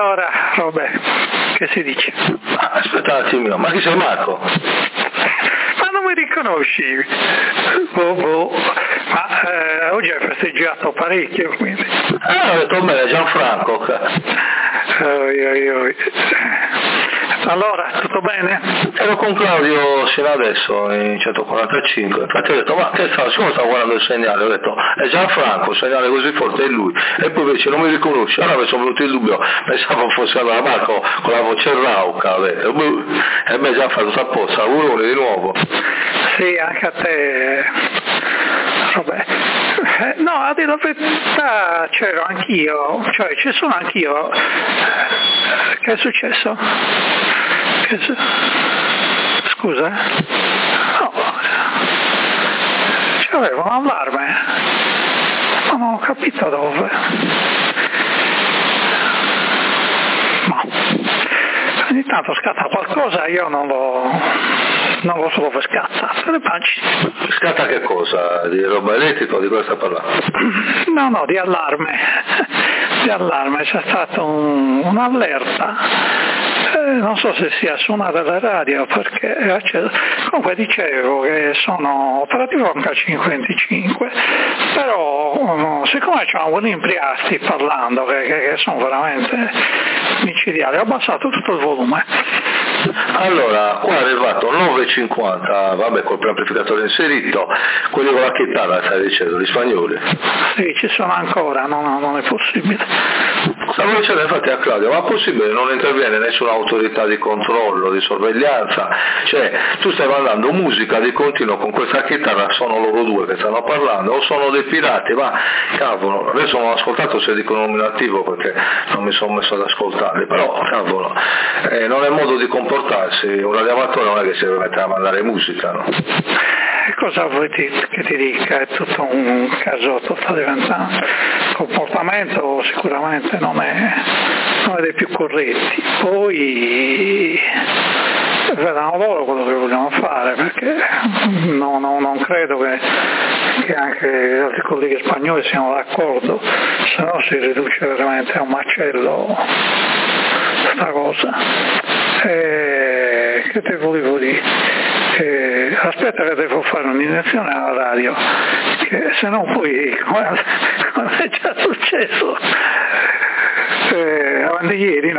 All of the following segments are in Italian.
Allora, Robè, che si dice? Aspetta un attimino, ma chi sei Marco? Ma non mi riconosci? Ma oggi hai festeggiato parecchio, quindi. Ho detto bene, Gianfranco. Allora, tutto bene? Ero con Claudio sino adesso in 145, infatti ho detto ma che sta guardando il segnale, ho detto è Gianfranco, il segnale così forte è lui, e poi invece non mi riconosce, allora mi sono venuto il dubbio, pensavo fosse allora Marco con la voce rauca, e beh Gianfranco sta a posto, augurone di nuovo. Sì, anche a te. Vabbè. No, a dire la verità c'ero anch'io, cioè ci sono anch'io. Che è successo? Scusa? No, c'avevo un allarme, ma non ho capito dove. Ma ogni tanto scatta qualcosa, io non lo so dove scatta. Scatta che cosa? Di roba elettrica o di cosa sta parlando? No, di allarme. C'è stato un'allerta. Non so se sia suonata da radio perché comunque dicevo che sono operativo H525, però siccome c'è un buon impriasti parlando che sono veramente micidiali, ho abbassato tutto il volume. Allora, qua è arrivato 9,50, vabbè, col preamplificatore inserito, quelli con la chitarra, stai dicendo, gli spagnoli? Sì, ci sono ancora, non è possibile. Stavo dicendo infatti a Claudio, ma è possibile non interviene nessuna autorità di controllo, di sorveglianza? Cioè, tu stai mandando musica di continuo con questa chitarra, sono loro due che stanno parlando, o sono dei pirati, ma cavolo, adesso non ho ascoltato se dicono nominativo perché non mi sono messo ad ascoltarli, però cavolo, non è modo di comportarsi, un radioamatore non è che si deve mettere a mandare musica, no? Cosa vuoi che ti dica? È tutto un casotto, sta diventando. Il comportamento sicuramente non è dei più corretti. Poi vedranno loro quello che vogliono fare, perché non credo che anche gli altri colleghi spagnoli siano d'accordo, se no si riduce veramente a un macello questa cosa. Che te volevo dire? Aspetta che devo fare un'iniezione alla radio, che se no poi, come è già successo, avanti ieri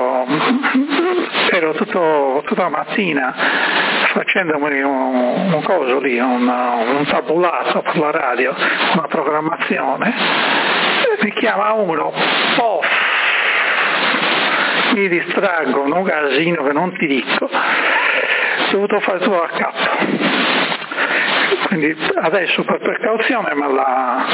ero tutta la mattina facendomi un coso lì, un tabulato per la radio, una programmazione, e mi chiama uno, mi distraggono, un casino che non ti dico, ho dovuto fare tutto a capo, quindi adesso per precauzione me la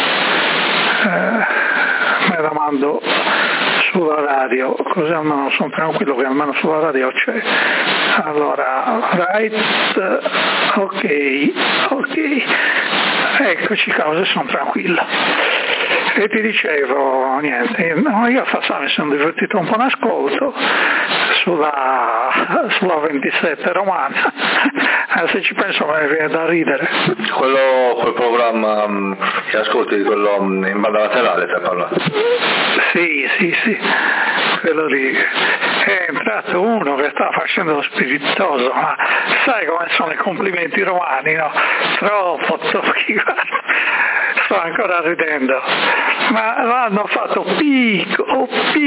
mando sulla radio, così almeno sono tranquillo che almeno sulla radio c'è. Allora, right, ok, eccoci qua, così sono tranquillo. E ti dicevo, niente, io mi sono divertito un po' in ascolto sulla 27 romana, se ci penso mi viene da ridere. Quel programma che ascolti, quello in banda laterale, stai parlando? Sì, quello lì. È entrato uno che sta facendo lo spiritoso, ma sai come sono i complimenti romani, no? Troppo, sto ancora ridendo, ma l'hanno fatto piccolo.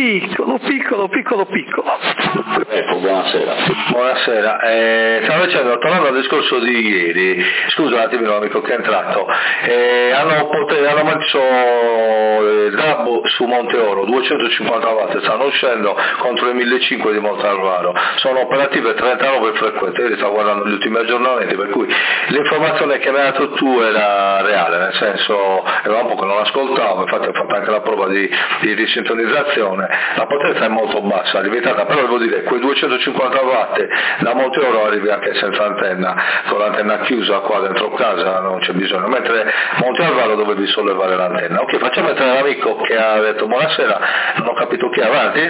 Ecco, buonasera. Stavo dicendo, tornando al discorso di ieri, scusa un attimino amico che è entrato, hanno messo il DAB su Monte Oro, 250 watt, stanno uscendo contro i 1500 di Monte Alvaro, sono operative 39 frequenze, io sto guardando gli ultimi aggiornamenti, per cui l'informazione che mi hai dato tu era reale, nel senso era un po' che non ascoltavo, infatti ho fatto anche la prova di risintonizzazione, la potenza è molto bassa, limitata, però devo dire quei 250 watt da Monte Oro arrivi anche senza antenna, con l'antenna chiusa qua dentro casa non c'è bisogno, mentre Monte Alvaro dovevi sollevare l'antenna. Ok, facciamo entrare l'amico che ha detto buonasera, non ho capito chi è, avanti.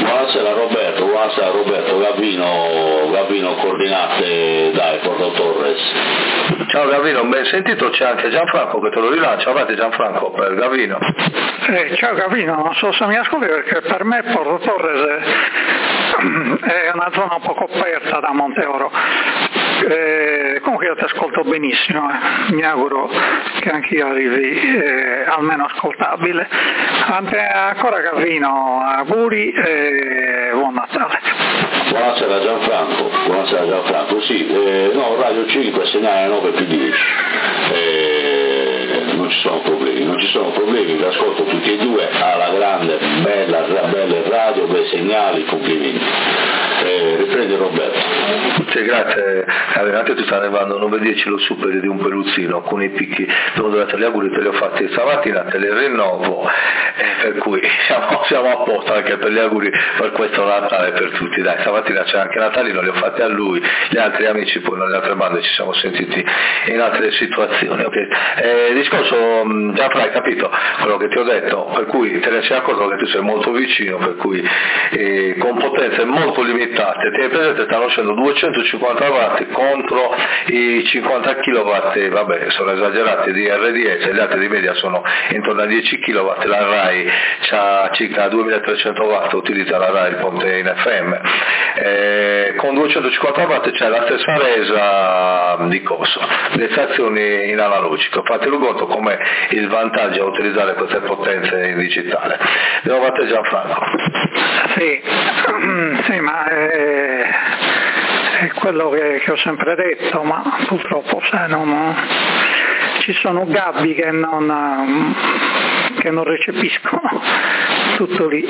Buonasera Roberto, Gavino coordinate dai Porto Torres GPS. Ciao Gavino, ben sentito, c'è anche Gianfranco che te lo rilancia. Avanti Gianfranco per Gavino. Ciao Gavino, non so se mi ascolti perché per me Porto Torres è una zona un po' coperta da Monteoro. Comunque io ti ascolto benissimo, mi auguro che anch'io arrivi almeno ascoltabile. Ancora Gavino, auguri e buon Natale. Buonasera Gianfranco, sì, no, Radio 5 segnale 9 più 10. Non ci sono problemi, vi ascolto tutti e due, alla grande, belle radio, bei segnali, complimenti. Riprende Roberto. Sì, grazie, anche tu sta arrivando 9-10 lo superi di un peluzzino, alcuni picchi, devo dare gli auguri, te li ho fatti stamattina, te li rinnovo, per cui siamo a posto anche per gli auguri per questo Natale per tutti, dai, stamattina c'è anche Natalino, li ho fatti a lui, gli altri amici poi nelle altre bande ci siamo sentiti in altre situazioni, ok? Discorso, Gianfranco, hai capito quello che ti ho detto, per cui te ne sei accorto che tu sei molto vicino, per cui con potenze molto limitate, tieni presente, stanno uscendo 250 watt contro i 50 kW, vabbè sono esagerati di RDS, gli altri di media sono intorno a 10 kW, la RAI ha circa 2300 watt, utilizza la RAI il ponte in FM, con 250 watt c'è la stessa resa di costo, le stazioni in analogico, fatelo conto com'è il vantaggio a utilizzare queste potenze in digitale. Devo battere Gianfranco. Sì, ma è quello che ho sempre detto, ma purtroppo ci sono gabbi che non recepiscono tutto lì.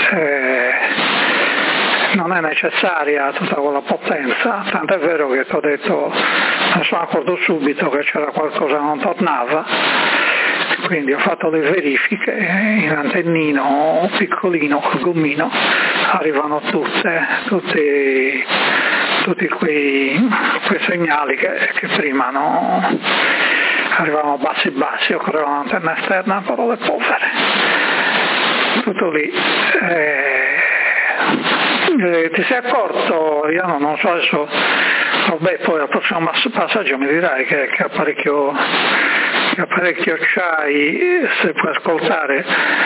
Non è necessaria tutta quella potenza, tant'è vero che ti ho detto, mi sono accorto subito che c'era qualcosa che non tornava, quindi ho fatto le verifiche in antennino piccolino col gommino, arrivano tutti quei segnali che prima arrivavano bassi, occorreva un'antenna esterna, parole povere, tutto lì. Ti sei accorto, io non so adesso, vabbè, poi al prossimo passaggio mi dirai che apparecchio c'hai, se puoi ascoltare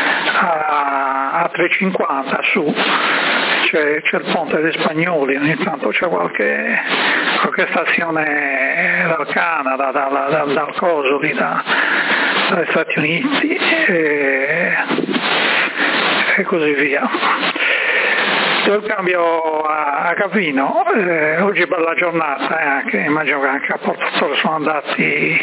a 350 su, c'è il ponte dei Spagnoli, ogni tanto c'è qualche stazione dal Canada, dal coso lì, dagli Stati Uniti e così via. Il cambio a Gavino, oggi è bella giornata, anche, immagino che anche a Porto Torres sono andati,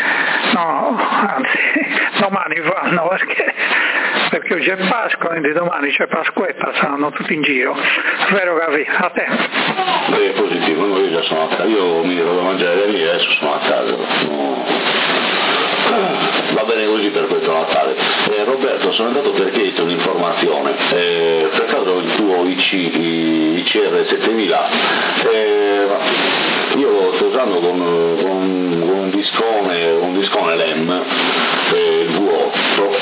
domani vanno perché oggi è Pasqua, quindi domani c'è Pasquetta, saranno tutti in giro. Vero Gavi, a te? Beh, è positivo, io già sono a casa, io mi devo mangiare da lì, adesso sono a casa. Va bene così per questo Natale. Roberto, sono andato per chiederti un'informazione, per caso il tuo ICR 7000, io lo sto usando con un discone LEM, il V8,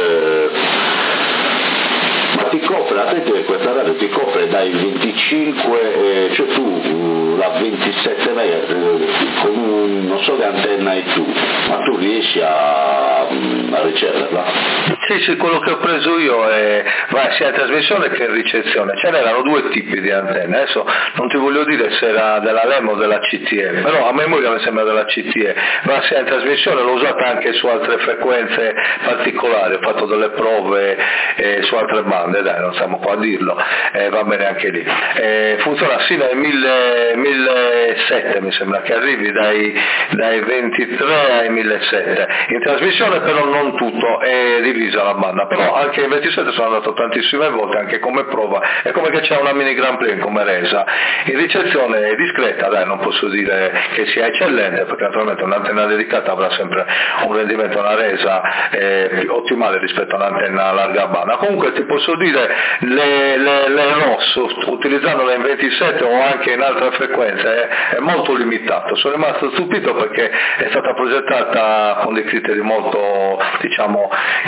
ma ti copre, attenti che questa radio ti copre dai 25, cioè tu la 27 con non so che antenna hai tu, ma tu riesci a riceverla? Sì, quello che ho preso io va sia in trasmissione che in ricezione, ce n'erano due tipi di antenne, adesso non ti voglio dire se era della LEM o della CTE, però a memoria mi sembra della CTE, va sia in trasmissione, l'ho usata anche su altre frequenze particolari, ho fatto delle prove su altre bande, dai, non stiamo qua a dirlo, va bene anche lì, funziona sino ai 1700 mi sembra che arrivi dai 23 ai 1700, in trasmissione però non tutto, è divisa la banda, però anche in 27 sono andato tantissime volte anche come prova, è come che c'è una mini Grand Prix come resa, in ricezione è discreta, dai, non posso dire che sia eccellente perché naturalmente un'antenna dedicata avrà sempre un rendimento, una resa più ottimale rispetto all'antenna a larga banda. Comunque ti posso dire le ROS utilizzandola in 27 o anche in altre frequenze è molto limitato, sono rimasto stupito perché è stata progettata con dei criteri molto interessanti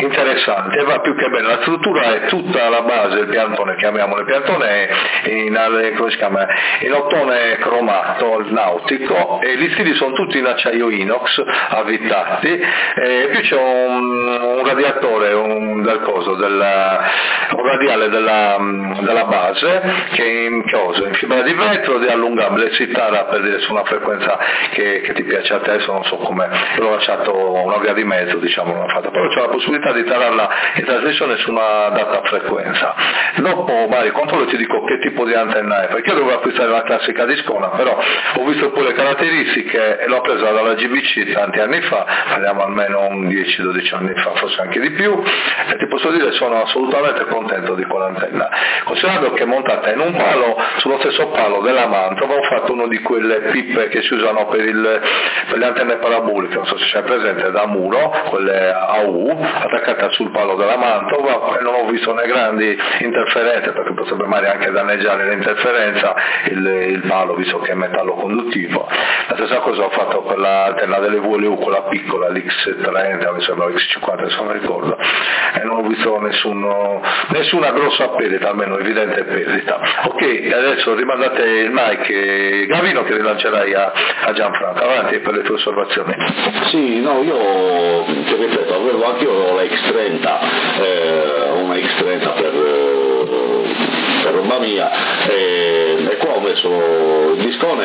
interessanti e va più che bene. La struttura è tutta la base del piantone, chiamiamolo piantone, in ottone cromato, il nautico, e gli stili sono tutti in acciaio inox avvitati, e più c'è un radiatore, un radiale della base che è in fibra di vetro ed è allungabile, si tara per dire su una frequenza che ti piace a te, adesso non so come, l'ho lasciato una via di mezzo, diciamo, non fatta, però c'è la possibilità di tararla in trasmissione su una data frequenza. Dopo Mario controllo, ti dico che tipo di antenna è, perché io dovevo acquistare la classica Discona, però ho visto pure le caratteristiche e l'ho presa dalla GBC tanti anni fa, parliamo almeno 10-12 anni fa, forse anche di più, e ti posso dire sono assolutamente contento di quell'antenna, considerando che è montata in un palo, sullo stesso palo della Mantova. Ho fatto uno di quelle pippe che si usano per le antenne paraboliche, non so se c'è presente, da muro, quelle a U, attaccate sul palo della Mantova, e non ho visto né grandi interferenze, perché potrebbe magari anche danneggiare l'interferenza il palo, visto che è metallo conduttivo. La stessa cosa ho fatto per l'antenna delle VLU, quella piccola, l'X30, mi sembra l'X50, se non ricordo, e non ho visto nessuna grossa perdita, almeno evidente perdita. Ok, adesso rimandate il mic, Gavino, che rilancerai a Gianfranco, avanti per le tue osservazioni. Sì, no, io ti ripeto, avevo anche io la X30, una X30 per roba mia, e qua ho messo il discone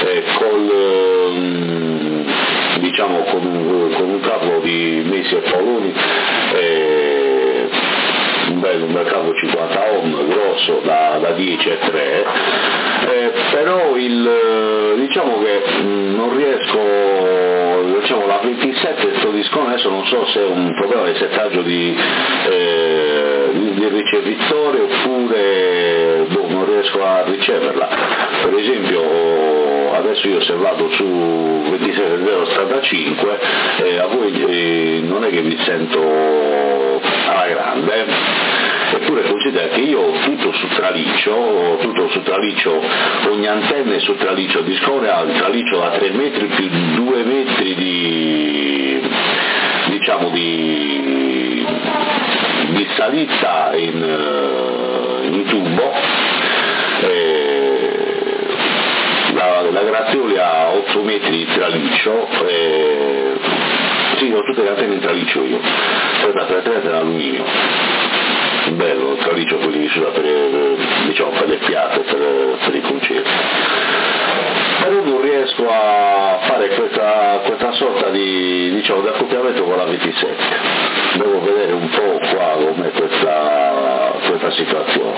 con un cavo di Messi e Paoloni, un bel cavo 50 ohm grosso da 10 e 3, però diciamo che non riesco, la 27 questo discone, adesso non so se è un problema di settaggio di ricevitore oppure non riesco a riceverla. Per esempio adesso io se vado su 27085 a voi non è che vi sento alla grande, eppure considera che io ho tutto su traliccio, ogni antenna è su traliccio, il discone ha il traliccio da 3 metri più 2 metri di salita in tubo, la Grazioli ha 8 metri di traliccio, sì, ho tutte le antenne in traliccio io, 33 in alluminio, bello il traliccio, quelli che per le piazze, per i concerti. Però non riesco a fare questa sorta di accoppiamento con la 27, devo vedere un po' qua com'è questa situazione.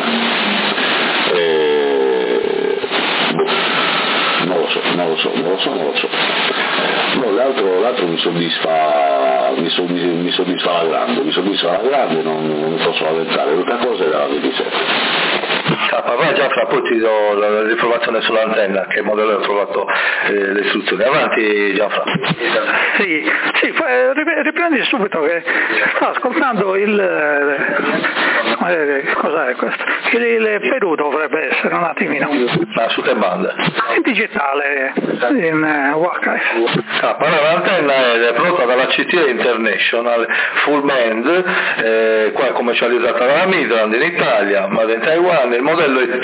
Non lo so. No, l'altro mi soddisfa la grande, non mi posso lamentare, l'unica cosa è la 27. Vai Gianfranco, poi ti do l'informazione sull'antenna, che modello ho trovato le istruzioni. Avanti Gianfranco. Sì, riprendi subito che sto ascoltando cos'è questo? Il Perù dovrebbe essere un attimino. Su te banda. In digitale, in UHF. L'antenna è prodotta dalla CT International Full Band, qua è commercializzata dalla Midrand in Italia, ma in Taiwan. Il modello è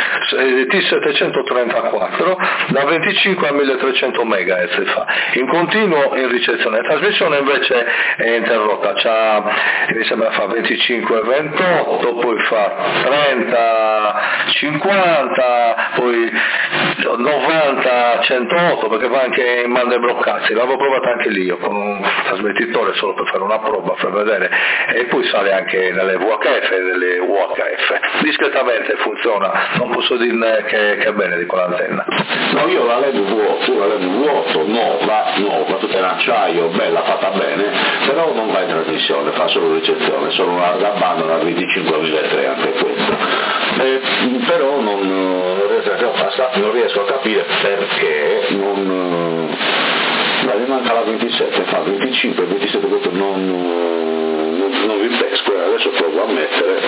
T734 da 25 a 1300 MHz fa, in continuo in ricezione. La trasmissione invece è interrotta, mi sembra fa 25-28, poi fa 30-50, poi 90-108, perché va anche in bande bloccate. L'avevo provata anche lì io con un trasmettitore solo per fare una prova, per vedere, e poi sale anche nelle VHF e nelle UHF. Discretamente funziona, non posso dire che è bene di quell'antenna. No, io la LED V8 nuova, tutta in acciaio, bella, fatta bene, però non va in trasmissione, fa solo ricezione, solo una banda, una 25.003 anche questo. Però non riesco a capire perché mi manca la 27, fa 25, 27, questo non vi pesco, adesso provo a mettere,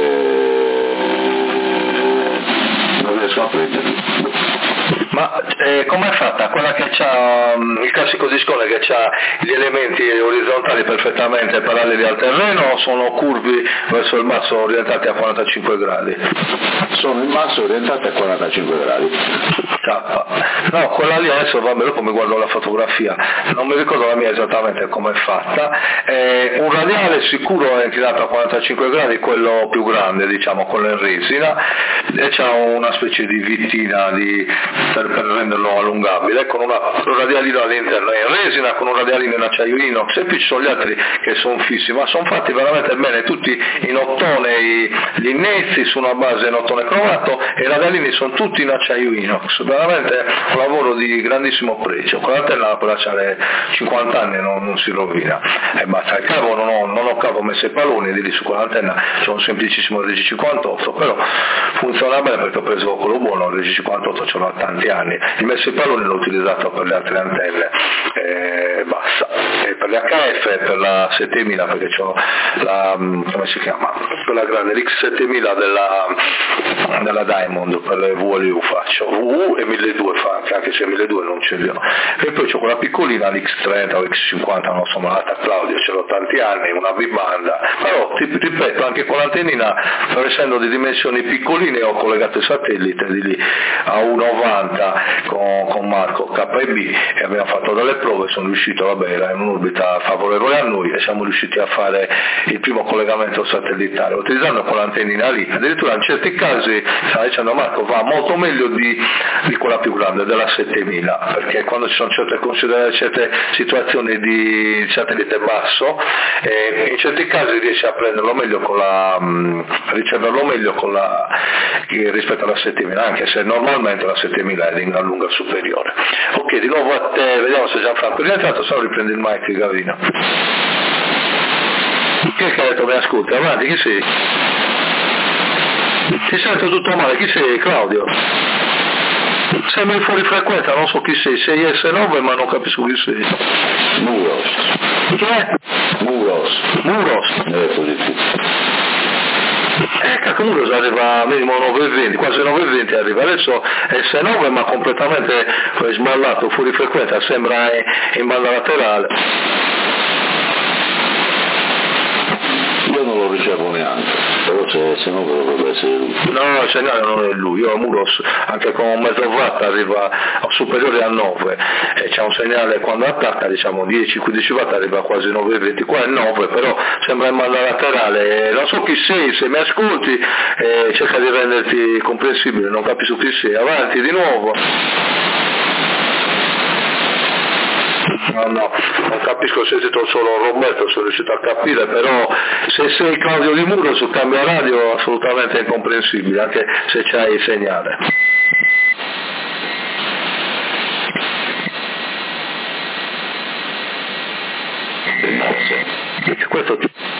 non riesco a prendere. Ma com'è fatta? Quella che c'ha il classico discone che ha gli elementi orizzontali perfettamente paralleli al terreno, o sono curvi verso il basso orientati a 45 gradi? Sono in basso orientati a 45 gradi. No, quella lì adesso vabbè, dopo mi guardo la fotografia, non mi ricordo la mia esattamente come è fatta. Un radiale sicuro è inclinato a 45 gradi, quello più grande, diciamo, quello in resina, e c'ha una specie di vittina per renderlo allungabile, con un radialino all'interno in resina, con un radialino in acciaio inox, e poi ci sono gli altri che sono fissi, ma sono fatti veramente bene, tutti in ottone, gli innesti su una base in ottone cromato, e i radialini sono tutti in acciaio inox, veramente un lavoro di grandissimo pregio. Con l'antenna quella c'ha 50 anni, non si rovina, e basta. Il cavo non ho cavo messo i palloni, di lì su quell'antenna c'è un semplicissimo RG58, però funziona bene perché ho preso quello buono, il RG58 ce l'ho da tanti anni, il messo i palloni l'ho utilizzato per le altre antenne, basta, e per le HF e per la 7000, perché c'ho la, come si chiama, quella grande, l'X7000 della Diamond, per le VLU faccio, VU e 1200 fa anche se 1200 non ce li ho, e poi c'ho quella piccolina, l'X30 o X50, non so, malata Claudio, ce l'ho tanti anni, una bibanda, però ti ripeto, anche con l'antennina, essendo di dimensioni piccoline, ho collegato il satellite di lì a 1,90 con Marco KB, e abbiamo fatto delle prove, sono riuscito, vabbè, era in un'orbita favorevole a noi, e siamo riusciti a fare il primo collegamento satellitare utilizzando quell'antennina lì. Addirittura in certi casi, stava dicendo Marco, va molto meglio di quella più grande, della 7000, perché quando ci sono certe situazioni di satellite basso, in certi casi riesce a prenderlo meglio riceverlo meglio rispetto alla 7000, anche se normalmente la 7000 è di una lunga superiore. Ok, di nuovo a te, vediamo se Gianfranco è rientrato, se no riprendi il mic, Gavino. Chi è che ha detto mi ascolti? Avanti, chi sei? Ti sento tutto male, chi sei? Claudio? Sembri fuori frequenza, non so chi sei S9 ma non capisco chi sei. Muros. Chi è? Muros. Cacco, Muros arriva minimo 9,20, quasi 9,20 arriva, adesso S9 ma completamente sballato, fuori frequenza, sembra in banda laterale. Io non lo ricevo neanche, però se no dovrebbe essere lui. No, il segnale non è lui, io a Muros anche con un mezzo watt arriva superiore a 9, e c'è un segnale quando attacca, diciamo 10-15 watt arriva a quasi 9,20, qua è 9, però sembra in banda laterale, non so chi sei, se mi ascolti cerca di renderti comprensibile, non capisco chi sei, avanti di nuovo. No, non capisco, ho sentito solo Roberto, sono riuscito a capire, però se sei Claudio Di Muro su cambio radio assolutamente incomprensibile, anche se c'hai il segnale. Questo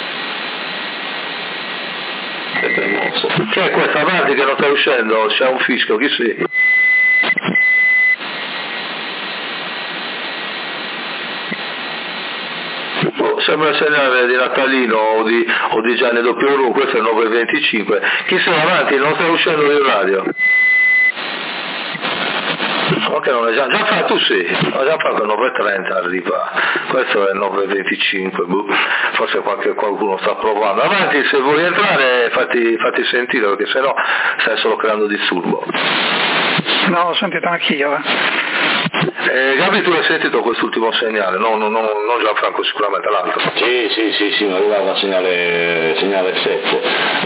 che è questo avanti che non sta uscendo, c'è un fischio, chi sei? Sembra il segnale di Natalino o di Gianni W. Questo è il 925. Chi sei avanti? Non sta uscendo di radio. Ok, non è Gianfranco, tu sì. Gianfranco è 9.30 arriva, questo è il 9.25, forse qualcuno sta provando. Avanti, se vuoi entrare fatti sentire, perché sennò stai solo creando disturbo. No, l'ho sentito anch'io. Gabi, tu hai sentito quest'ultimo segnale? No, non Gianfranco, sicuramente l'altro. Sì, mi arrivava segnale 7,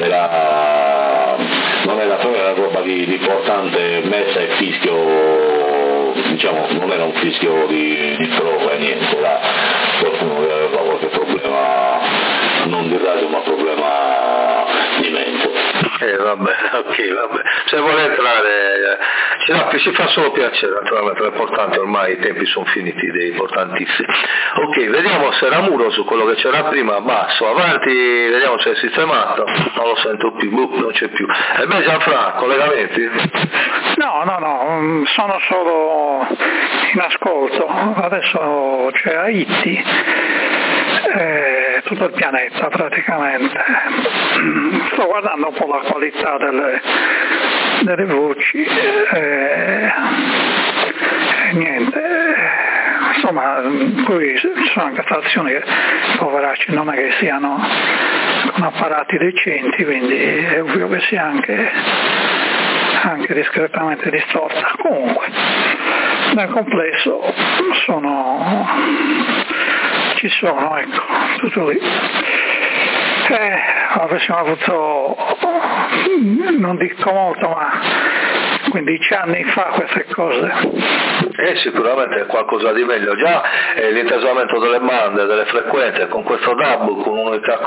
non era roba di importante, messa e fischio, diciamo, non era un fischio di prova e niente, era qualcuno che aveva qualche problema, non di radio ma problema di mente. Vabbè, se vuole entrare ci fa solo piacere, naturalmente l'importante, ormai i tempi sono finiti, importantissimi. Ok, vediamo se era Muro su quello che c'era prima, basso, avanti, vediamo se è sistemato, non lo sento più, non c'è più. E beh Gianfranco, collegamenti? No, sono solo in ascolto, adesso c'è Haiti, tutto il pianeta praticamente. Sto guardando un po' la qualità delle voci, niente, insomma, poi ci sono anche stazioni che, poveracci, non è che siano con apparati decenti, quindi è ovvio che sia anche discretamente distorta. Comunque, nel complesso ci sono, ecco, tutto lì. Avessimo avuto, non dico molto, ma 15 anni fa queste cose. Sicuramente è qualcosa di meglio. Già l'intasamento delle bande, delle frequenze, con questo DAB, con un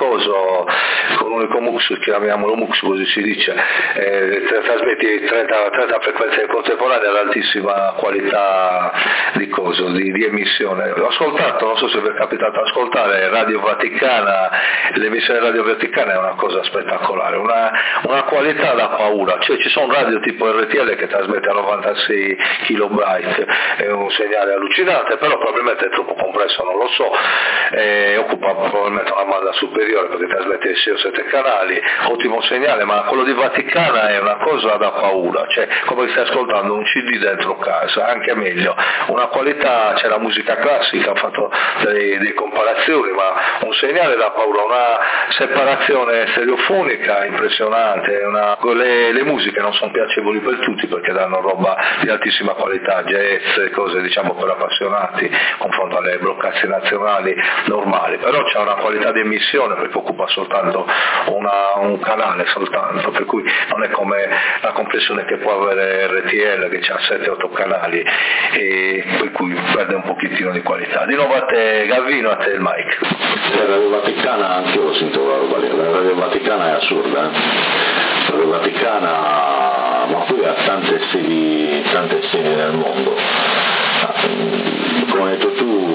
unico MUX, chiamiamolo MUX così si dice, trasmetti 30 frequenze in contemporanea ad altissima qualità di emissione. Ho ascoltato, non so se vi è capitato ascoltare Radio Vaticana, l'emissione Radio Vaticana è una cosa spettacolare, una qualità da paura, cioè ci sono radio tipo RTL che trasmette a 96 kilobyte, è un segnale allucinante, però probabilmente è troppo compresso, non lo so, occupa probabilmente una banda superiore perché trasmette 6 o 7 canali, ottimo segnale, ma quello di Vaticana è una cosa da paura, cioè come stai ascoltando un CD dentro casa, anche meglio, una qualità, c'è la musica classica, ha fatto delle comparazioni, ma un segnale da paura, una separazione stereofonica impressionante, le musiche non sono piacevoli per tutti perché danno roba di altissima qualità, jazz, cose diciamo per appassionati, confronto alle bloccazze nazionali normali, però c'è una qualità di emissione perché occupa soltanto un canale soltanto, per cui non è come la compressione che può avere RTL che ha 7-8 canali e per cui perde un pochettino di qualità. Di nuovo a te Gavino, a te il mic. La Radio Vaticana, anche io l'ho sentito, la Radio Vaticana è assurda, la Radio Vaticana, ma poi ha tante sedi nel mondo. Come hai detto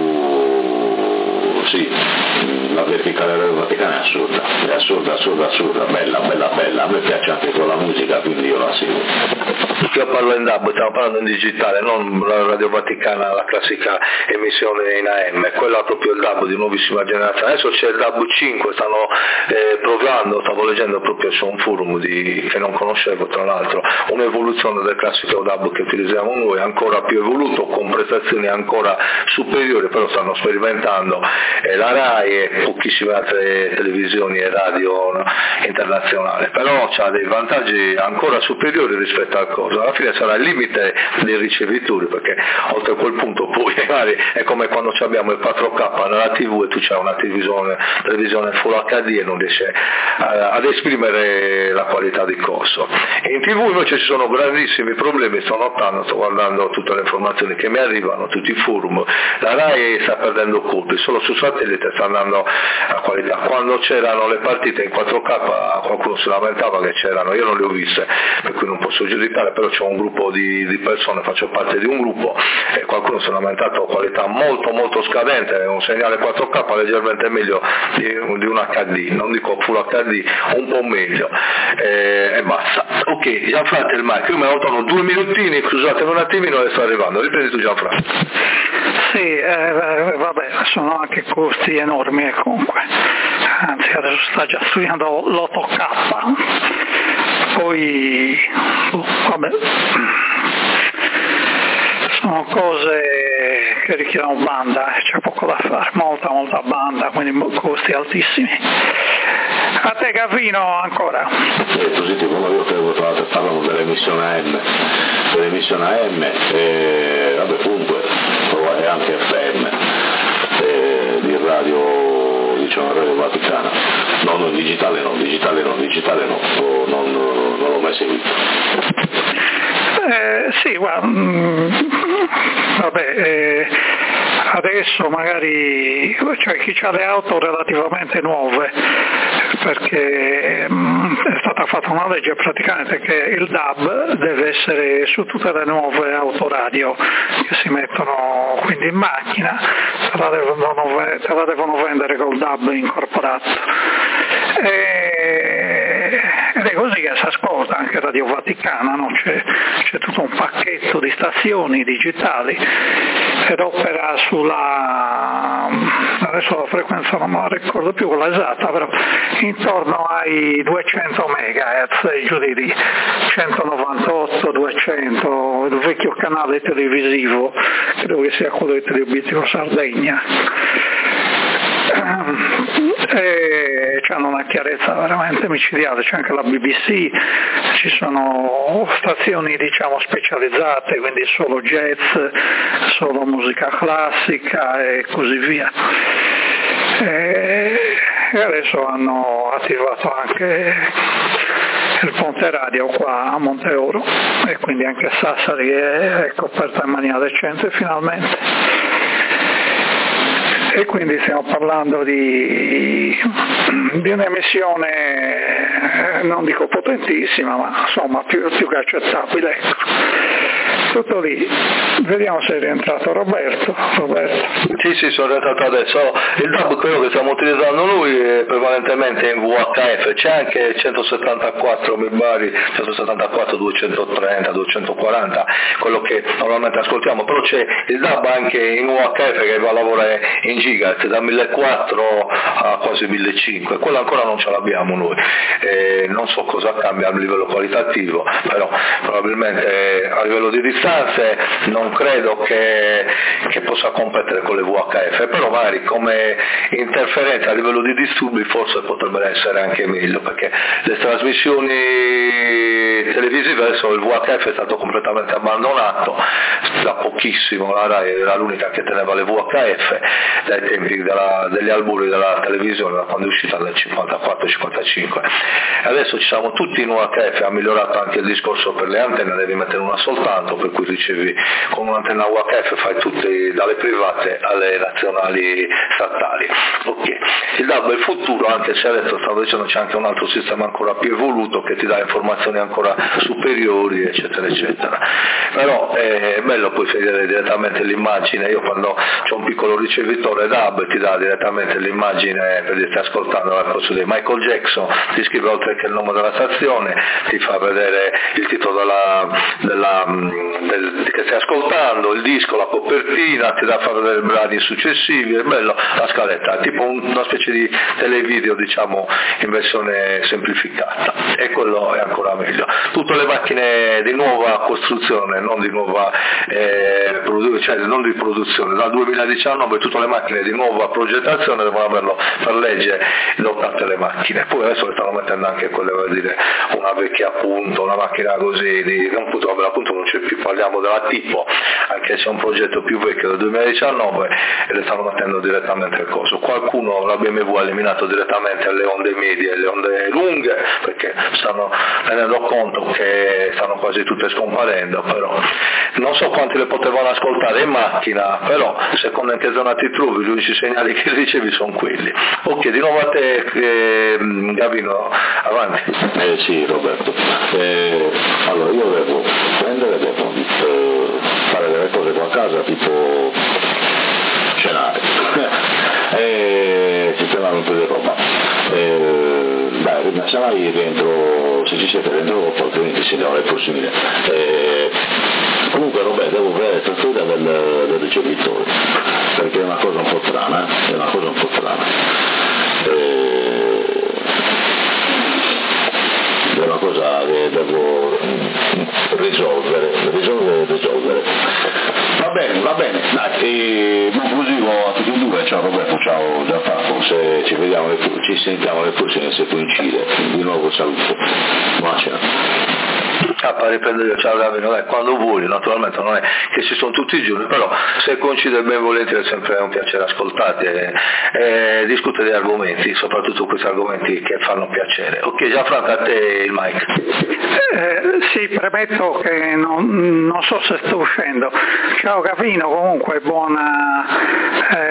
tu, sì, la verticale del Vaticano è assurda, bella, a me piace anche con la musica, quindi io la seguo. Io parlo in DAB, stiamo parlando in digitale, non la Radio Vaticana, la classica emissione in AM, quella proprio il DAB di nuovissima generazione. Adesso c'è il DAB 5, stanno provando, stavo leggendo proprio su un forum che non conoscevo tra l'altro, un'evoluzione del classico DAB che utilizziamo noi, ancora più evoluto, con prestazioni ancora superiori, però stanno sperimentando la RAI e pochissime altre televisioni e radio internazionali, però ha dei vantaggi ancora superiori rispetto al coso. Alla fine sarà il limite dei ricevitori, perché oltre a quel punto poi magari è come quando abbiamo il 4K nella TV e tu c'hai una televisione Full HD e non riesci ad esprimere la qualità di corso. In TV invece ci sono grandissimi problemi, sto guardando tutte le informazioni che mi arrivano, tutti i forum, la RAI sta perdendo colpi, solo su satellite sta andando a qualità. Quando c'erano le partite in 4K qualcuno si lamentava che c'erano, io non le ho viste per cui non posso giudicare, però c'è un gruppo di persone, faccio parte di un gruppo e qualcuno si è lamentato qualità molto molto scadente, un segnale 4K leggermente meglio di un HD, non dico Full HD, un po' meglio e basta. Ok, Gianfranco il mic, io mi autono 2 minutini, scusatemi un attimino e sto arrivando, riprendi tu Gianfranco. Sì, vabbè, sono anche costi enormi comunque, anzi adesso sta già studiando l'8K, poi vabbè, sono cose che richiedono banda, c'è poco da fare, molta banda, quindi costi altissimi. A te Gavino ancora? Positivo, io credo che parlano dell'emissione AM, vabbè comunque provare anche FM di radio, diciamo Radio Vaticana, non digitale no, non l'ho mai seguito. Sì, guarda, vabbè, adesso magari cioè chi ha le auto relativamente nuove, perché è stata fatta una legge praticamente che il DAB deve essere su tutte le nuove autoradio che si mettono quindi in macchina, te la devono vendere col DAB incorporato. Ed è musica si ascolta anche Radio Vaticana, no? C'è tutto un pacchetto di stazioni digitali ed opera adesso la frequenza non me la ricordo più quella esatta, però intorno ai 200 MHz, giù di 198, 200, il vecchio canale televisivo, credo che sia quello di Teleobiettivo Sardegna. E hanno una chiarezza veramente micidiale, c'è anche la BBC, ci sono stazioni diciamo specializzate, quindi solo jazz, solo musica classica e così via. E adesso hanno attivato anche il ponte radio qua a Monteoro e quindi anche Sassari è coperta in maniera decente finalmente. E quindi stiamo parlando di un'emissione, non dico potentissima, ma insomma più che accettabile. Ecco. Tutto lì. Vediamo se è rientrato Roberto. Sì, sono rientrato adesso. Il DAB, quello che stiamo utilizzando noi, è prevalentemente in VHF, c'è anche 174 mi pare, 174, 230, 240, quello che normalmente ascoltiamo, però c'è il DAB anche in VHF che va a lavorare in gigahertz, da 1400 a quasi 1500, quello ancora non ce l'abbiamo noi, non so cosa cambia a livello qualitativo, però probabilmente a livello di distanze non credo che possa competere con le VHF, però magari come interferenza a livello di disturbi forse potrebbero essere anche meglio, perché le trasmissioni televisive adesso il VHF è stato completamente abbandonato da pochissimo, la RAI era l'unica che teneva le VHF dai tempi degli albori della televisione, da quando è uscita nel 54-55. Adesso ci siamo tutti in VHF, ha migliorato anche il discorso per le antenne, devi mettere una soltanto, per cui ricevi con un'antenna VHF, fai tutte dalle private alle nazionali statali. Ok, il DAB è il futuro, anche se adesso stavo dicendo c'è anche un altro sistema ancora più evoluto che ti dà informazioni ancora superiori, eccetera eccetera, però è bello poi vedere direttamente l'immagine. Io quando c'è un piccolo ricevitore DAB ti dà direttamente l'immagine, per dire stai ascoltando la cosa di Michael Jackson, ti scrive oltre che il nome della stazione, ti fa vedere il titolo che stai ascoltando, il disco, la copertina, ti dà a fare vedere i brani successivi, è bello, la scaletta, tipo una specie di televideo diciamo in versione semplificata, e quello è ancora meglio. Tutte le macchine di nuova costruzione, non di nuova non di produzione, dal 2019 tutte le macchine di nuova progettazione devono averlo per legge dotate le macchine, poi adesso le stanno mettendo anche quelle, vuol dire una vecchia appunto, una macchina così appunto non c'è più, parliamo della tipo, anche se è un progetto più vecchio del 2019 e le stanno mettendo direttamente al coso. Qualcuno, la BMW ha eliminato direttamente le onde medie e le onde lunghe perché stanno tenendo conto che stanno quasi tutte scomparendo, però non so quanti le potevano ascoltare in macchina, però secondo in che zona ti trovi gli unici segnali che ricevi sono quelli. Ok, di nuovo a te Gavino, avanti. Sì Roberto, allora io devo fare delle cose qua a casa, tipo cenare e sistemare un po' di roba, ma sai rientro, se ci siete dentro altrimenti si dà le prossime. Comunque Roberto, devo vedere questa storia del ricevitore, perché è una cosa un po' strana, è una cosa che devo risolvere. Va bene, dai, buon proseguo a tutti e due, ciao Roberto, ciao Gianfranco, se ci sentiamo le prossime, se coincide, di nuovo saluto, buona cena. A riprendere, ciao Gavino, quando vuoi, naturalmente non è che ci sono tutti i giorni, però se coincide ben volentieri è sempre un piacere ascoltarti e discutere di argomenti, soprattutto questi argomenti che fanno piacere. Ok, Gianfranco, a te il mic. Sì, premetto che non so se sto uscendo. Ciao Gavino, comunque buona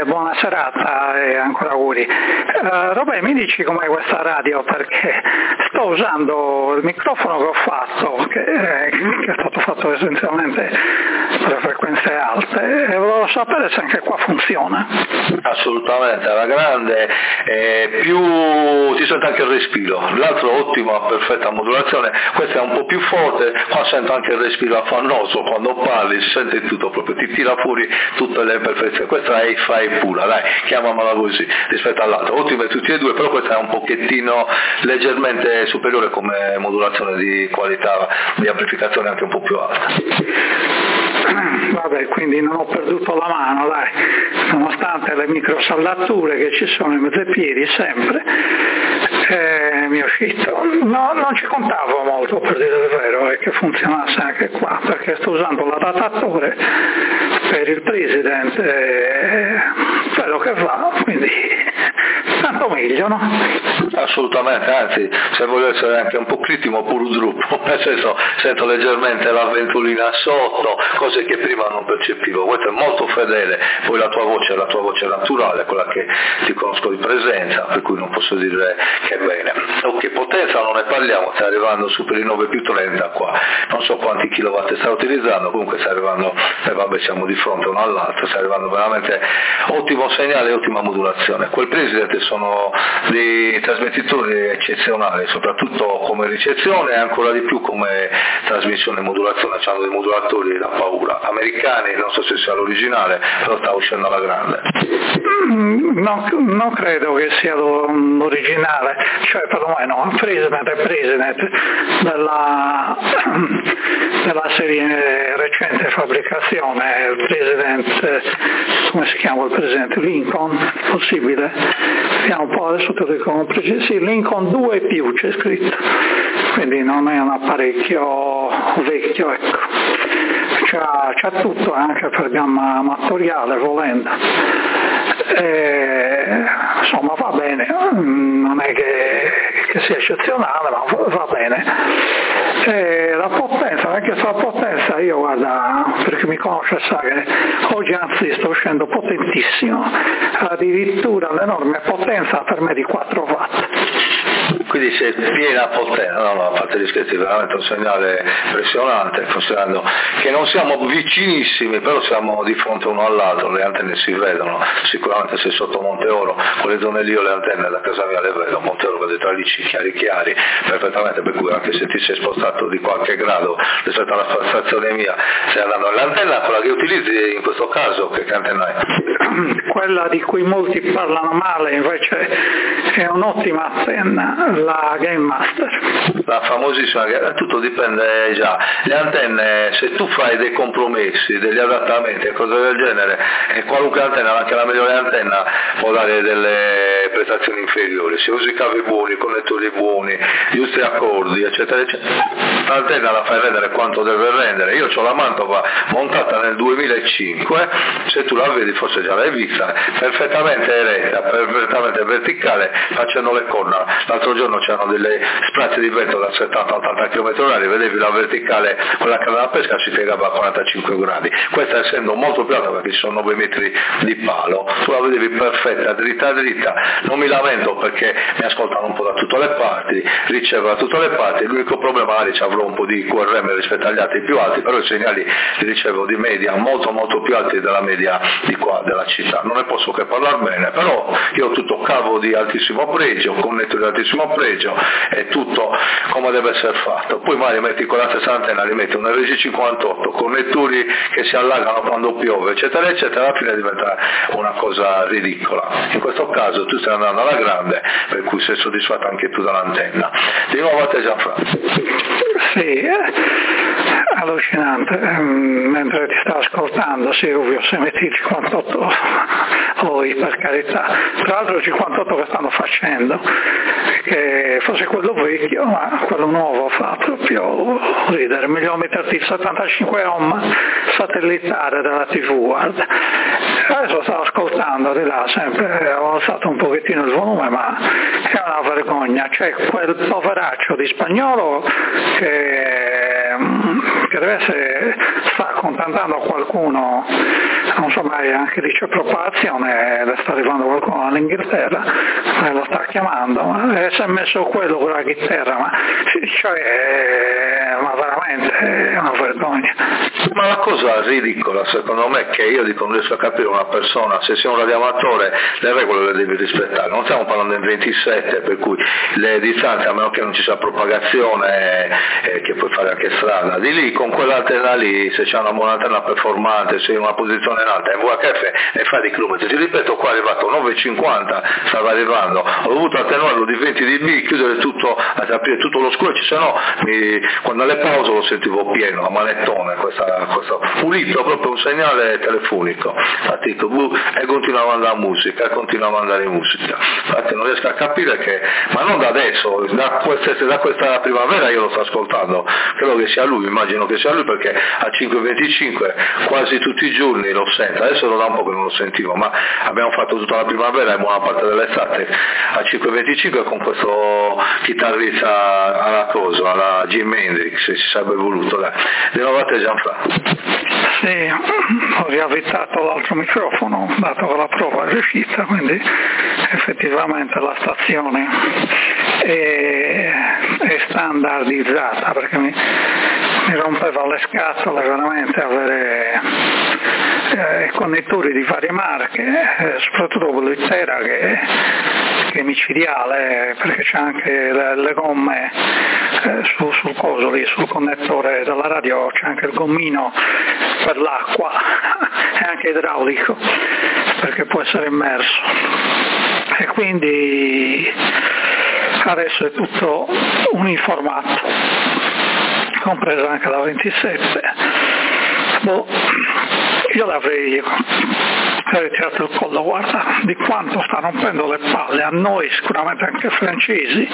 serata e ancora auguri. Robè, mi dici com'è questa radio, perché sto usando il microfono che ho fatto, che è stato fatto essenzialmente per frequenze alte, e volevo sapere se anche qua funziona. Assolutamente, alla grande, più ti sente anche il respiro, l'altro è ottimo, ha perfetta modulazione, questa è un po' più forte, qua sento anche il respiro affannoso, quando parli si sente tutto, proprio ti tira fuori tutte le imperfezioni, questa è fai pura, dai, chiamamela così, rispetto all'altro, ottime tutti e due, però questa è un pochettino leggermente superiore come modulazione di qualità di amplificazione anche un po' più alta. Vabbè, quindi non ho perduto la mano, dai, nonostante le microsaldature che ci sono in mezzo ai piedi sempre, mi è uscito. No, non ci contavo molto, per dire il vero, che funzionasse anche qua, perché sto usando l'adattatore per il President, quello che va, quindi tanto meglio, no? Assolutamente, anzi, se voglio essere anche un po' critico, pure gruppo, nel senso sento leggermente la ventolina sotto, cose che prima non percepivo, questo è molto fedele, poi la tua voce è la tua voce naturale, quella che ti conosco di presenza, per cui non posso dire che è bene. Ok, potenza non ne parliamo, sta arrivando su per i 9+30 qua, non so quanti kilowatt sta utilizzando, comunque sta arrivando, vabbè siamo di fronte uno all'altro, sta arrivando veramente ottimo segnale e ottima modulazione. Quel President sono dei trasmettitori eccezionali, soprattutto come ricezione e ancora di più come trasmissione e modulazione, hanno dei modulatori da paura, americani, non so se sia l'originale, però sta uscendo alla grande. Non credo che sia l'originale, cioè perlomeno President è President della serie recente fabbricazione, il President, come si chiama il President? Lincoln, possibile? Vediamo un po', adesso te lo dico, sì, Lincoln 2+, c'è scritto, quindi non è un apparecchio vecchio, ecco. C'ha tutto anche per gamma amatoriale volendo, insomma va bene, non è che sia eccezionale, ma va bene. La potenza, anche sulla potenza, io guarda, per chi mi conosce sa che oggi anzi sto uscendo potentissimo, addirittura l'enorme potenza per me di 4 watt. Quindi sei piena potenza, no, a parte gli scherzi, veramente un segnale impressionante, considerando che non siamo vicinissimi, però siamo di fronte uno all'altro, le antenne si vedono, sicuramente sei sotto Monte Oro, quelle zone lì io le antenne da casa mia le vedo, Monte Oro vedo tralicci chiari, perfettamente, per cui anche se ti sei spostato di qualche grado rispetto alla stazione mia, stai andando all'antenna, quella che utilizzi in questo caso, che antenna è? Quella di cui molti parlano male invece è un'ottima antenna, la Game Master. La famosissima, tutto dipende già, le antenne, se tu fai dei compromessi, degli adattamenti e cose del genere, e qualunque antenna, anche la migliore antenna, può dare delle prestazioni inferiori, se usi cavi buoni, connettori buoni, giusti accordi, eccetera, eccetera, l'antenna la fai rendere quanto deve rendere. Io ho la Mantova montata nel 2005, se tu la vedi forse già l'hai vista, perfettamente eretta, perfettamente verticale, facendo le corna. L'altro giorno c'erano delle sprazze di vento da 70-80 km/h, vedevi la verticale, quella che aveva pesca si piegava a 45 gradi, questa essendo molto più alta perché ci sono 9 metri di palo, tu la vedevi perfetta, dritta, non mi lamento perché mi ascoltano un po' da tutte le parti, ricevo da tutte le parti, l'unico problema magari ci avrò un po' di QRM rispetto agli altri più alti, però i segnali li ricevo di media molto più alti della media di qua della città, non ne posso che parlare bene, però io ho tutto cavo di altissimo pregio, connettori di altissimo pregio, è tutto come deve essere fatto, poi magari metti con la stessa antenna, li metti un RG58, connettori che si allagano quando piove, eccetera, eccetera, alla fine diventa una cosa ridicola. In questo caso tu stai andando alla grande, per cui sei soddisfatto anche tu dall'antenna. Di nuovo a te Gianfranco. Sì, allucinante, mentre ti stavo ascoltando, sì, ovvio, se metti il 58 poi per carità, tra l'altro il 58 che stanno facendo, che forse quello vecchio, ma quello nuovo fa proprio ridere, meglio metterti il 75 ohm satellitare della TV, guarda. Adesso stavo ascoltando di là, sempre, ho alzato un pochettino il volume, ma è una vergogna, c'è quel poveraccio di Spagnolo che deve essere, sta contattando qualcuno non so mai, anche dice appropriazione, le sta arrivando qualcuno all'Inghilterra, lo sta chiamando, si è messo quello con la chitarra, ma veramente è una vergogna. Ma la cosa ridicola secondo me è che io non riesco a capire una persona, se sei un radioamatore le regole le devi rispettare, non stiamo parlando del 27 per cui le distanze, a meno che non ci sia propagazione che puoi fare anche strada, di lì con quell'antenna lì, se c'è una buona antenna performante, sei in una posizione in alta in VHF e fai di chilometri, ti ripeto qua è arrivato 9,50, stava arrivando, ho dovuto attenuarlo di 20 dB, chiudere tutto, aprire tutto lo squelch, se no quando alle pause lo sentivo pieno, a manettone, questo pulito, proprio un segnale telefonico, infatti e continuava a andare musica, infatti non riesco a capire che, ma non da adesso, da questa primavera io lo sto ascoltando, credo che sia lui, immagino che sia lui perché a 5,25 quasi tutti i giorni lo sento, adesso da un po' che non lo sentivo, ma abbiamo fatto tutta la primavera e buona parte dell'estate a 5,25 con questo chitarrista alla Jim Hendrix, se si sarebbe voluto, dai. Di nuovo a te Gianfranco. Sì, ho riavvitato l'altro microfono, dato che la prova è riuscita, quindi effettivamente la stazione è standardizzata, perché mi rompeva le scatole veramente avere connettori di varie marche, soprattutto quello di Terra che è micidiale, perché c'è anche le gomme sul coso lì, sul connettore della radio, c'è anche il gommino per l'acqua, è anche idraulico perché può essere immerso, e quindi adesso è tutto uniformato, compresa anche la 27. Io l'avrei tirato il collo, guarda di quanto sta rompendo le palle a noi, sicuramente anche francesi,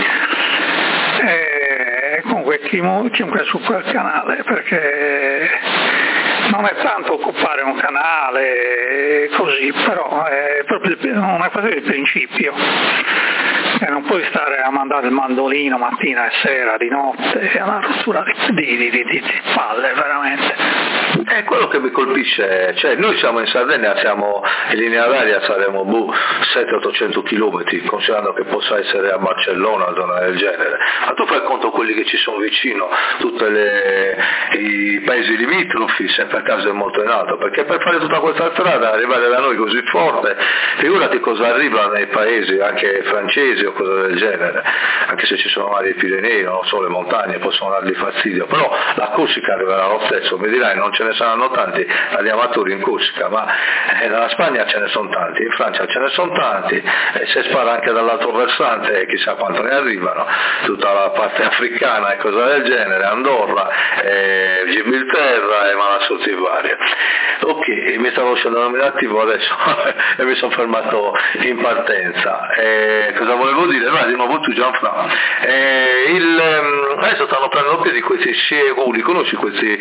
e comunque chiunque su quel canale, perché non è tanto occupare un canale così, però è proprio una cosa di principio. Non puoi stare a mandare il mandolino mattina e sera, di notte, è una rottura di palle veramente. È quello che mi colpisce, cioè noi siamo in Sardegna, siamo in linea d'aria, saremo 700-800 km, considerando che possa essere a Barcellona, una zona del genere, ma tu fai conto quelli che ci sono vicino, tutti i paesi limitrofi, se per caso è molto in alto, perché per fare tutta questa strada, arrivare da noi così forte, figurati cosa arriva nei paesi anche francesi o cose del genere, anche se ci sono vari Pirenei, non so, le montagne possono dargli fastidio, però la Corsica arriverà lo stesso, mi dirai non ce ne saranno tanti radioamatori in Corsica, ma nella Spagna ce ne sono tanti, in Francia ce ne sono tanti, e se spara anche dall'altro versante chissà quanto ne arrivano, tutta la parte africana e cose del genere, Andorra, Gibilterra e Malassotti varie. Ok, mi stavo scendendo attivo adesso e mi sono fermato in partenza. Cosa volevo dire? Vai di nuovo tu Gianfranco. Adesso stanno prendendo piedi questi CEU, li conosci questi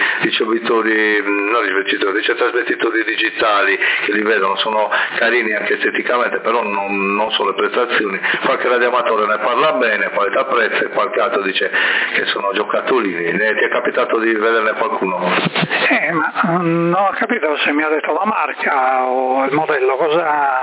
trasmettitori digitali che li vedono, sono carini anche esteticamente, però non sono le prestazioni, qualche radioamatore ne parla bene, qualità prezzo, e qualche altro dice che sono giocattolini. Ti è capitato di vederne qualcuno? Ma non ho capito se mi ha detto la marca o il modello, cosa,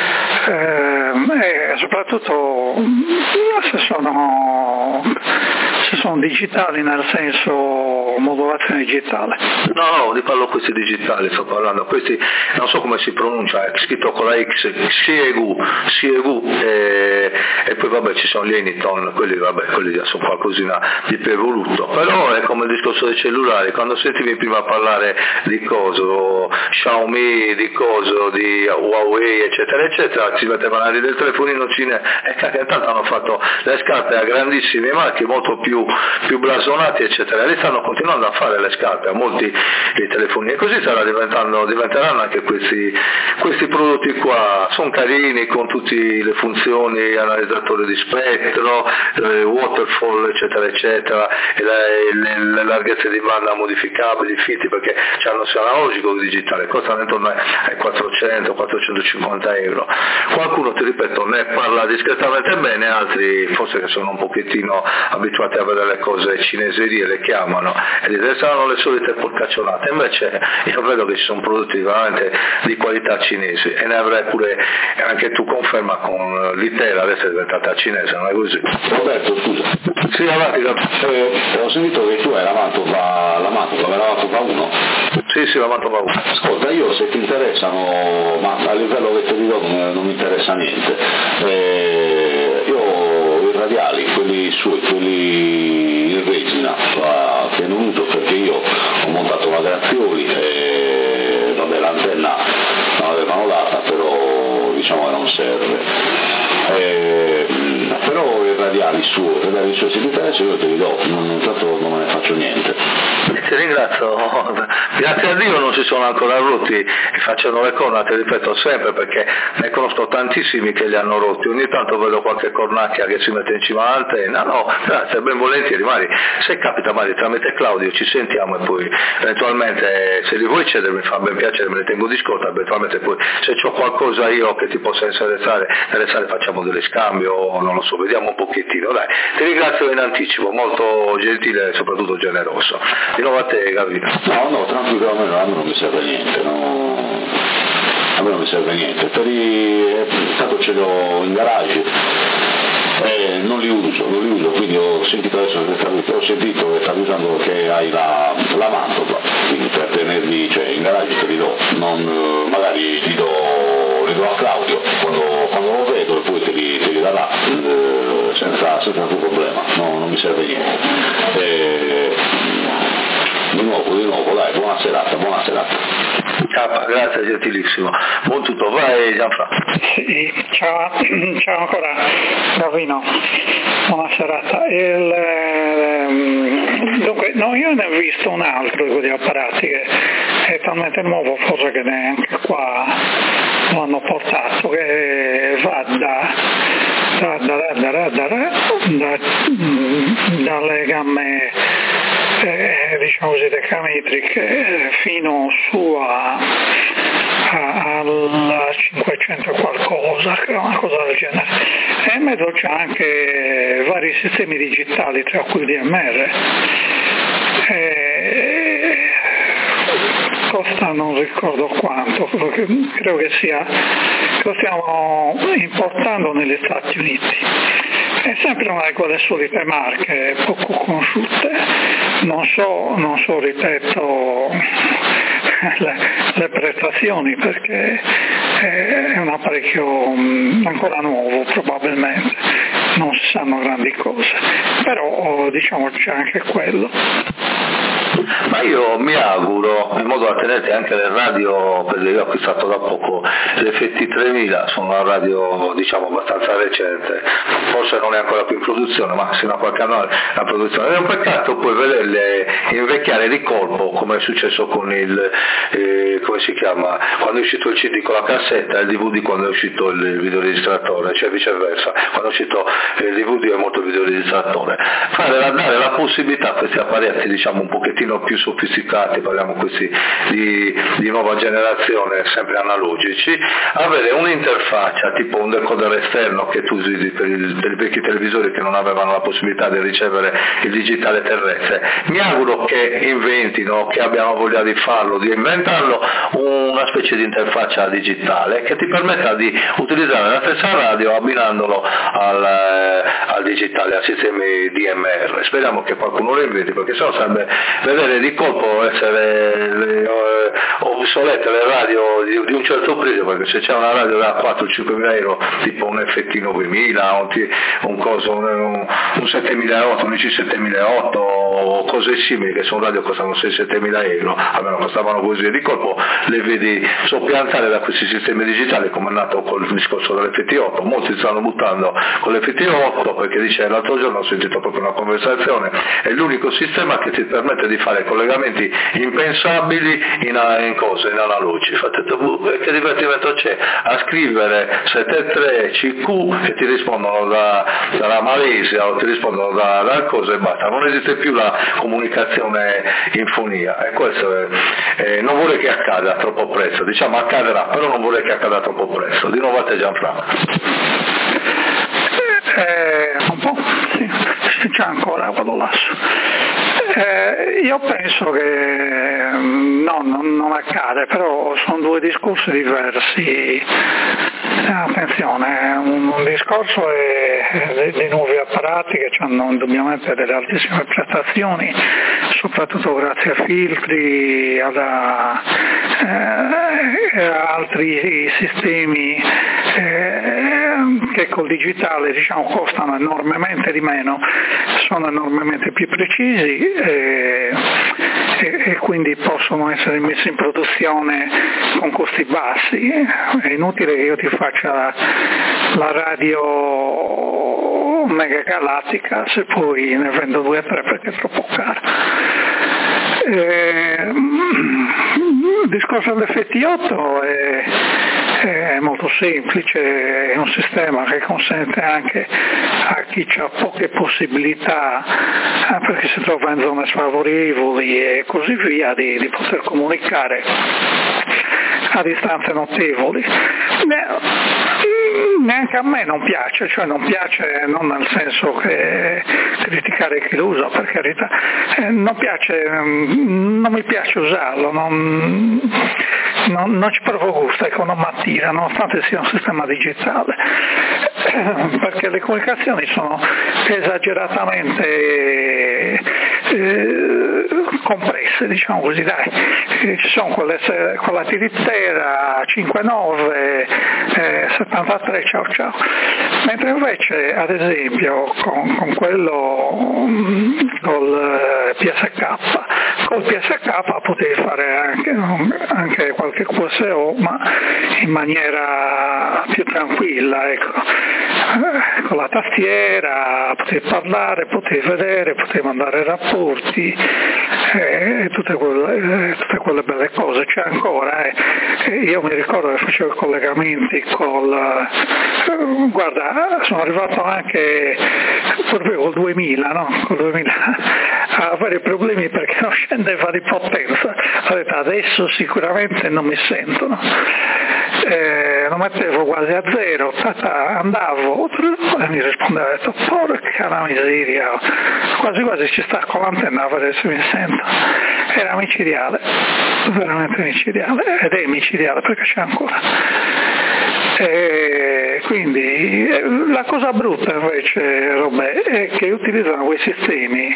soprattutto se sono digitali, nel senso modulazione digitale. No, ti parlo questi digitali, sto parlando, questi non so come si pronuncia, è scritto con la X, CEU, e poi vabbè ci sono gli Eniton, quelli sono qualcosina di più evoluto, però è come il discorso dei cellulari, quando sentivi prima parlare di coso, Xiaomi, di coso, di Huawei eccetera eccetera, ci mettevano a ridere del telefonino cine, e intanto hanno fatto le scarpe a grandissimi marchi, molto più blasonati eccetera, e stanno continuando a fare le scarpe a molti dei telefoni, e così diventeranno anche questi prodotti qua, sono carini con tutte le funzioni, analizzatore di spettro, waterfall eccetera eccetera, e le larghezze di banda modificabili, fitti, perché hanno sia analogico che digitale, costano intorno ai 400-450 euro. Qualcuno, ti ripeto, ne parla discretamente bene, altri quelli forse che sono un pochettino abituati a vedere le cose cineserie, le chiamano, e saranno le solite porcaccionate. Invece io vedo che ci sono prodotti veramente di qualità cinesi, e ne avrai pure anche tu conferma con l'Itera, adesso è diventata cinese, non è così? Roberto, scusa. Sì, avanti. Ho sentito che tu hai la Mantova 1. Sì, la Mantova 1. Ascolta, io se ti interessano, ma a livello vetterino non mi interessa niente, io i radiali, quelli in resina, che non uso perché io ho montato una Grazioli e vabbè, l'antenna non l'avevano data, però diciamo che non serve. Però i radiali suoi, se ti interessa io te li do, tanto non me ne faccio niente. Ti ringrazio, grazie a Dio non si sono ancora rotti e facciano le corna, ti ripeto sempre, perché ne conosco tantissimi che li hanno rotti, ogni tanto vedo qualche cornacchia che si mette in cima all'antenna, no, grazie, ben volentieri, Mari, se capita Mari tramite Claudio ci sentiamo e poi eventualmente se li vuoi cedere mi fa ben piacere, me ne tengo di scorta, eventualmente poi se c'ho qualcosa io che ti possa interessare facciamo delle scambio, non lo so, vediamo un pochettino, dai, ti ringrazio in anticipo, molto gentile e soprattutto generoso. Di nuovo a te Gavino. No, tranquillo, a me non mi serve niente, no. A me non mi serve niente, tanto ce l'ho in garage, non li uso, quindi ho sentito adesso che stavi usando, che hai la Mantova, quindi per tenerli, cioè in garage te li do, magari li do a Claudio quando lo vedo e poi te li darà senza alcun problema, no, non mi serve niente. Di nuovo, dai, buona serata. Grazie, gentilissimo. Buon tutto, vai Gianfranco. Sì, ciao ancora Gavino, buona serata. Dunque, no, io ne ho visto un altro di quegli apparati che è talmente nuovo, forse che neanche qua lo hanno portato, che va dalle gamme diciamo così decametriche fino su alla 500 qualcosa, una cosa del genere, e in mezzo c'è anche vari sistemi digitali tra cui DMR. Costa non ricordo quanto, credo che lo stiamo importando negli Stati Uniti. È sempre una di quelle solite marche poco conosciute, non so ripeto le prestazioni, perché è un apparecchio ancora nuovo probabilmente, non si sanno grandi cose, però diciamo c'è anche quello. Ma io mi auguro, in modo da tenerti anche le radio, perché io ho acquistato da poco l'FT 3000, sono una radio diciamo abbastanza recente, forse non è ancora più in produzione, ma sino a qualche anno la produzione. È un peccato poi vederle invecchiare di colpo, come è successo con il, come si chiama, quando è uscito il CD con la cassetta e il DVD quando è uscito il videoregistratore, cioè viceversa, quando è uscito il DVD è molto il videoregistratore. Dare la possibilità a questi apparecchi diciamo un pochettino più sofisticati, parliamo questi di nuova generazione, sempre analogici, avere un'interfaccia tipo un decoder esterno che tu usi per i vecchi televisori che non avevano la possibilità di ricevere il digitale terrestre. Mi auguro che inventino, che abbiano voglia di farlo, di inventarlo, una specie di interfaccia digitale che ti permetta di utilizzare la stessa radio abbinandolo al digitale, a sistemi DMR. Speriamo che qualcuno lo inventi, perché sennò sarebbe vedere di colpo essere obsolete le radio di un certo prezzo, perché se c'è una radio da 4-5 mila euro, tipo un FT 9000, un 7008, un IC 7008 o cose simili, che sono radio che costano 6-7 mila euro, almeno costavano così, e di colpo le vedi soppiantare da questi sistemi digitali, come è nato col discorso dell'FT8. Molti stanno buttando con l'FT8 perché dice, l'altro giorno ho sentito proprio una conversazione, è l'unico sistema che ti permette di fare collegamenti impensabili in analogici. Che divertimento c'è a scrivere 73 CQ che ti rispondono dalla Malesia o ti rispondono da cose e basta, non esiste più la comunicazione in fonia, e questo non vorrei che accada troppo presto, diciamo accadrà, però non vorrei che accada troppo presto. Di nuovo a te Gianfranco. Un po', sì, c'è ancora quello lasso. Io penso che non accade, però sono due discorsi diversi. Attenzione, un discorso è dei nuovi apparati che hanno indubbiamente delle altissime prestazioni, soprattutto grazie a filtri, a altri sistemi che col digitale costano enormemente di meno, sono enormemente più precisi e quindi possono essere messi in produzione con costi bassi. È inutile che io ti faccia la radio mega galattica se poi ne vendo 2 o 3 perché è troppo cara. Il discorso dell'FT8 è molto semplice, è un sistema che consente anche a chi ha poche possibilità perché si trova in zone sfavorevoli e così via di poter comunicare a distanze notevoli. Neanche a me non piace, cioè non piace non nel senso che criticare chi lo usa, per carità, non mi piace usarlo, non ci provo gusto, non mi attira, nonostante sia un sistema digitale, perché le comunicazioni sono esageratamente compresse, diciamo così, dai. Ci sono quella tirittera 5.9, 73, ciao ciao, mentre invece ad esempio con quello col PSK potevi fare anche qualche QSO, ma in maniera più tranquilla, ecco. Con la tastiera potevi parlare, potevi vedere, potevi mandare rapporti, tutte quelle belle cose. C'è ancora, io mi ricordo che facevo i collegamenti guarda, sono arrivato anche proprio col 2000, no? Col 2000 a avere problemi perché non scendeva di potenza. Ho detto adesso sicuramente non mi sentono. Lo mettevo quasi a zero, andavo e mi rispondeva, ho detto porca la miseria, quasi quasi ci sta con l'antenna a vedere se mi sento. Era micidiale, veramente micidiale, ed è micidiale perché c'è ancora. Quindi la cosa brutta invece, Robè, è che utilizzano quei sistemi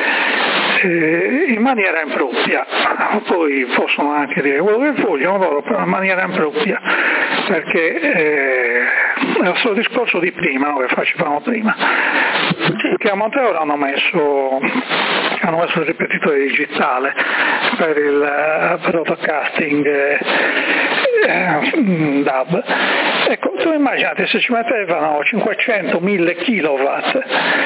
in maniera impropria, poi possono anche dire quello che vogliono loro, però in maniera impropria, perché è il suo discorso di prima, no, che facevamo prima, che a Monteoro hanno messo il ripetitore digitale per il broadcasting DAB. Ecco, tu immaginate se ci mettevano 500-1000 kW,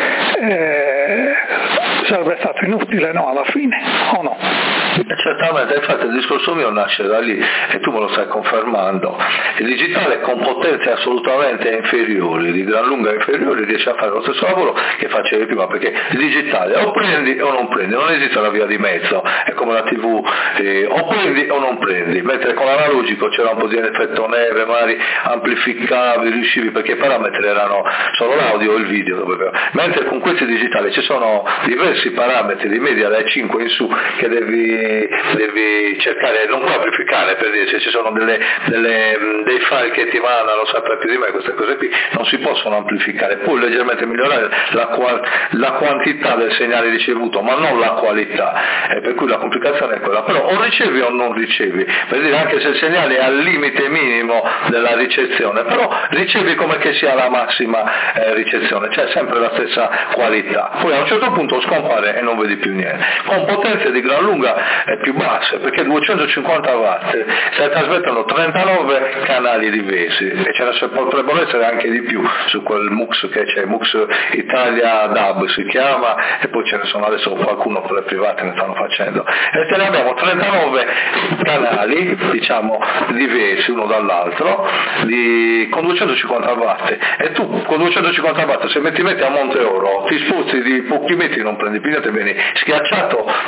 sarebbe stato inutile, no, alla fine, o no? Certamente, infatti il discorso mio nasce da lì e tu me lo stai confermando. Il digitale con potenze assolutamente inferiori, di gran lunga inferiori, riesce a fare lo stesso lavoro che facevi prima, perché il digitale o prendi o non prendi, non esiste la via di mezzo, è come la TV, o prendi o non prendi, mentre con l'analogico c'era un po' di effetto neve, magari amplificavi, riuscivi, perché i parametri erano solo l'audio e il video, mentre con questi digitali ci sono diversi parametri di media dai 5 in su che devi cercare, non puoi amplificare, per dire, se ci sono dei file che ti mandano, saprai più di me, queste cose qui non si possono amplificare, puoi leggermente migliorare la quantità del segnale ricevuto, ma non la qualità, per cui la complicazione è quella, però o ricevi o non ricevi, per dire, anche se il segnale è al limite minimo della ricezione, però ricevi come che sia la massima ricezione, cioè sempre la stessa qualità, poi a un certo punto scompare e non vedi più niente, con potenze di gran lunga più basse, perché 250 watt si trasmettono 39 canali diversi e ce ne potrebbero essere anche di più su quel MUX che c'è, MUX Italia DAB si chiama, e poi ce ne sono adesso qualcuno per le private ne stanno facendo, e te ne abbiamo 39 canali, diciamo, diversi uno dall'altro, con 250 watt, e tu con 250 watt se metti a Monteoro ti sposti di pochi metri, non prendi più niente, vieni schiacciato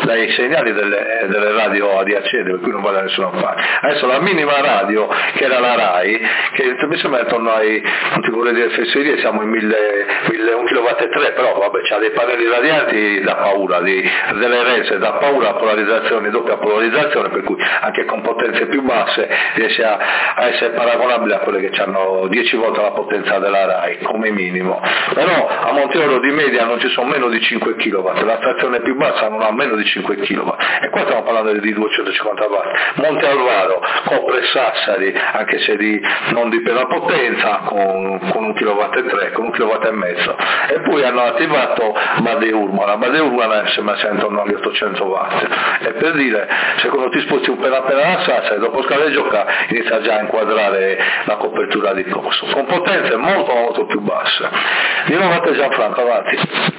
dai segnali delle radio ADAC, per cui non va da nessuna parte. Adesso la minima radio, che era la RAI, che mi sembra intorno ai, non ti vorrei dire fesserie, siamo in 1,3 kW, però vabbè, c'ha dei pannelli radianti da paura, delle rese da paura, polarizzazione, doppia polarizzazione, per cui anche con potenze più basse riesce a essere paragonabile a quelle che hanno 10 volte la potenza della RAI come minimo. Però a Monteoro di media non ci sono meno di 5 kW, la stazione più bassa non ha meno di 5 kW, e qua stiamo parlando di 250 watt. Monte Alvaro copre Sassari, anche se non di piena potenza, con 1,3 kW, con 1,5 kW, e poi hanno attivato Bade Urmana sembra sia intorno agli 800 watt, e per dire, se quando ti sposti appena a Sassari, dopo Scala Gioca inizia già a inquadrare la copertura di Corso, con potenze molto più basse. Di nuovo a te Gianfranco, avanti.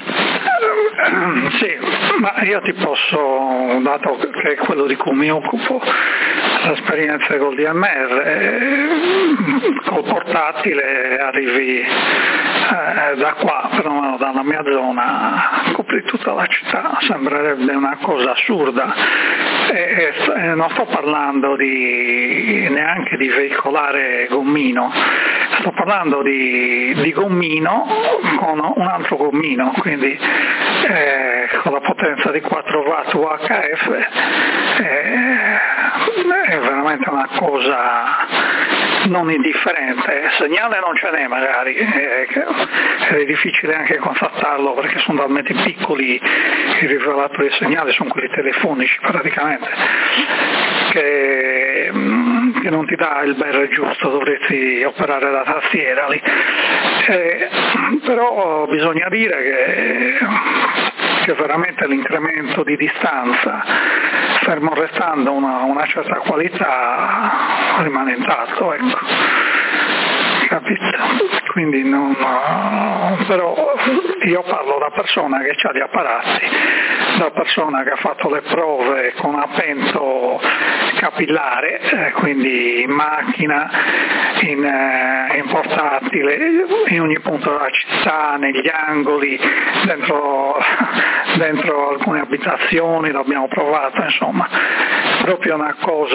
Sì, ma io ti posso, dato che è quello di cui mi occupo, l'esperienza col DMR, col portatile arrivi da qua, però dalla mia zona, copri tutta la città, sembrerebbe una cosa assurda, e non sto parlando neanche di veicolare gommino, sto parlando di gommino con un altro gommino, quindi con la potenza di 4 watt UHF è veramente una cosa non indifferente. Segnale non ce n'è magari, è difficile anche contattarlo perché sono talmente piccoli i rivelatori di segnale, sono quelli telefonici praticamente, che non ti dà il BR giusto, dovresti operare la tastiera lì. Però bisogna dire che veramente l'incremento di distanza, fermo restando una certa qualità, rimane intatto, ecco. Capito? Quindi però io parlo da persona che ha gli apparati, da persona che ha fatto le prove con appento capillare, quindi in macchina, in portatile, in ogni punto della città, negli angoli, dentro alcune abitazioni, l'abbiamo provato, insomma, proprio una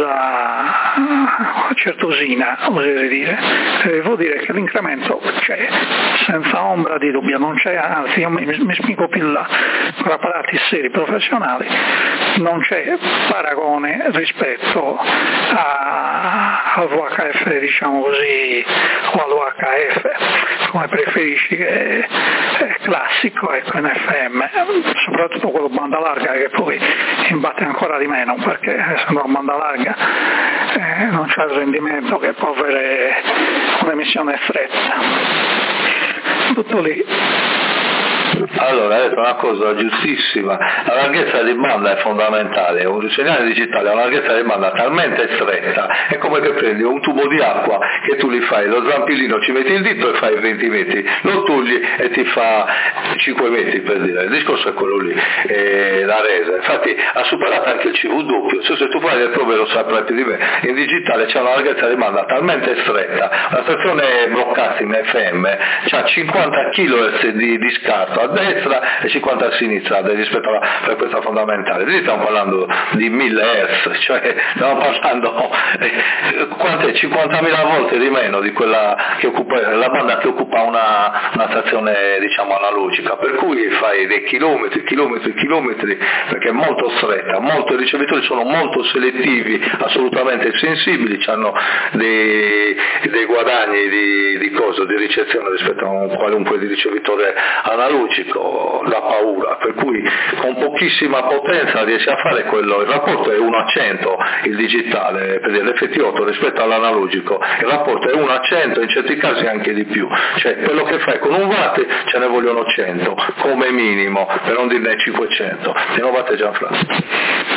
cosa certosina, oserei dire. Devo dire che l'incremento c'è, senza ombra di dubbio, non c'è, anzi io mi spingo più là, con apparati seri professionali, non c'è paragone rispetto al VHF, diciamo così, o all'UHF, come preferisci, che è classico, ecco, in FM, soprattutto quello banda larga, che poi imbatte ancora di meno, perché essendo una banda larga non c'è il rendimento che può avere un'emissione stretta. Tutto lì. Allora, hai detto una cosa giustissima, la larghezza di banda è fondamentale, un segnale digitale ha una larghezza di banda talmente stretta, è come che prendi un tubo di acqua che tu li fai, lo zampillino, ci metti il dito e fai 20 metri, lo togli e ti fa 5 metri, per dire, il discorso è quello lì, la resa, infatti ha superato anche il CV doppio, se tu fai le prove lo saprai più di me, in digitale c'è una larghezza di banda talmente stretta, la stazione broadcasting FM c'ha 50 kHz di scarto a destra e 50 a sinistra rispetto alla frequenza fondamentale. Lì stiamo parlando di 1000 Hz, cioè stiamo parlando 50.000 volte di meno di quella che occupa la banda che occupa una stazione, diciamo, analogica, per cui fai dei chilometri, perché è molto stretta, i ricevitori sono molto selettivi, assolutamente sensibili, hanno dei guadagni di ricezione rispetto a un qualunque di ricevitore analogico da paura, per cui con pochissima potenza riesce a fare quello, il rapporto è 1 a 100 il digitale, per dire l'FT8 rispetto all'analogico, il rapporto è 1 a 100, in certi casi anche di più, cioè quello che fai con 1 watt ce ne vogliono 100 come minimo, per non dirne 500. Di nuovo a te Gianfranco.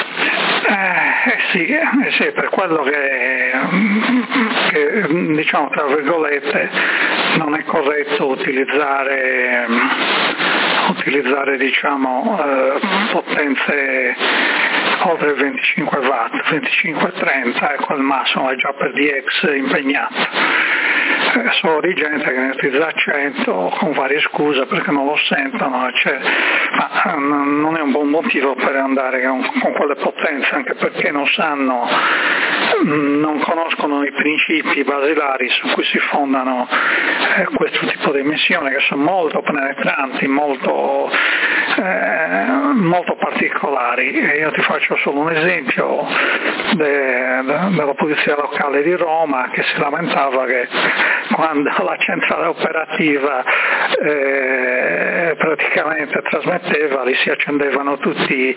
Sì, per quello che diciamo tra virgolette non è corretto utilizzare diciamo potenze oltre 25 watt, 25-30, ecco il massimo, è già per DX impegnato. so di gente che ne utilizza accento con varie scuse perché non lo sentono, ma non è un buon motivo per andare con quelle potenze, anche perché non conoscono i principi basilari su cui si fondano questo tipo di missioni, che sono molto penetranti, molto particolari. E io ti faccio solo un esempio della polizia locale di Roma, che si lamentava che quando la centrale operativa praticamente trasmetteva, lì si accendevano tutti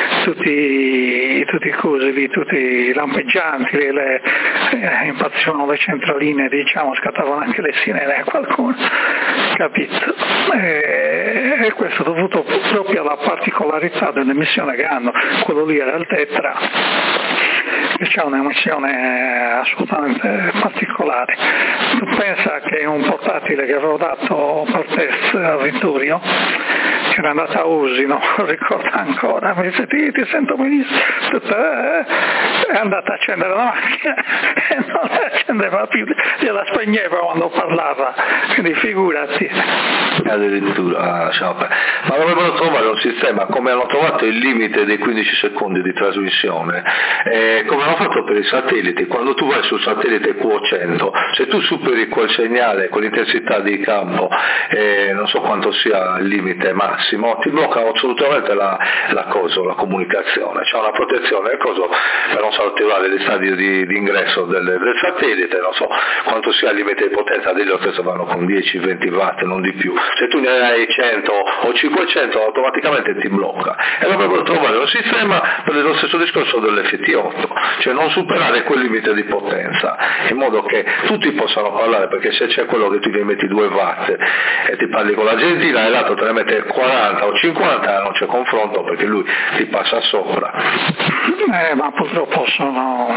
i lampeggianti, impazzivano le centraline, scattavano anche le sirene a qualcuno, capito? E questo è dovuto proprio alla particolarità dell'emissione che hanno. Quello lì era il Tetra, che c'è un'emissione assolutamente particolare. Tu pensa che un portatile che avevo dato per test a Vittorio, che era andata a Usi, non lo ricordo ancora, mi dice ti sento benissimo, è andata a accendere la macchina e non la accendeva più, gliela spegneva quando parlava, quindi figurati. Addirittura, ma dovrebbero trovare un sistema, come hanno trovato il limite dei 15 secondi di trasmissione, come hanno fatto per i satelliti. Quando tu vai sul satellite Q100, se tu superi quel segnale, quell'intensità di campo, non so quanto sia il limite massimo, ti bloccano assolutamente la comunicazione. C'è una protezione per non saltare gli stadi di ingresso del satellite, non so quanto sia il limite di potenza, degli che vanno con 10-20 watt, non di più. Se tu ne hai 100 o 500 automaticamente ti blocca, e dovrebbero trovare un sistema per lo stesso discorso dell'FT8, cioè non superare quel limite di potenza, in modo che tutti possano parlare, perché se c'è quello che tu gli metti 2 watt e ti parli con l'Argentina e l'altro te ne mette 40 o 50, non c'è confronto perché lui ti passa sopra. Ma purtroppo sono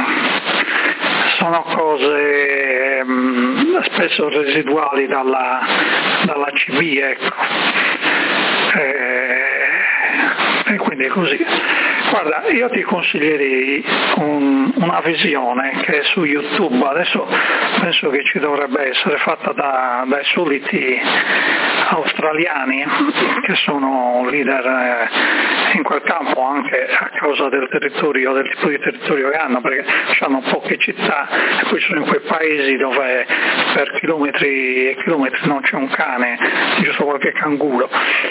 cose spesso residuali dalla CB, ecco. E quindi è così. Guarda, io ti consiglierei una visione che è su YouTube, adesso penso che ci dovrebbe essere, fatta dai soliti australiani, che sono leader in quel campo anche a causa del territorio, del tipo di territorio che hanno, perché hanno poche città e poi sono in quei paesi dove per chilometri e chilometri non c'è un cane, giusto qualche canguro.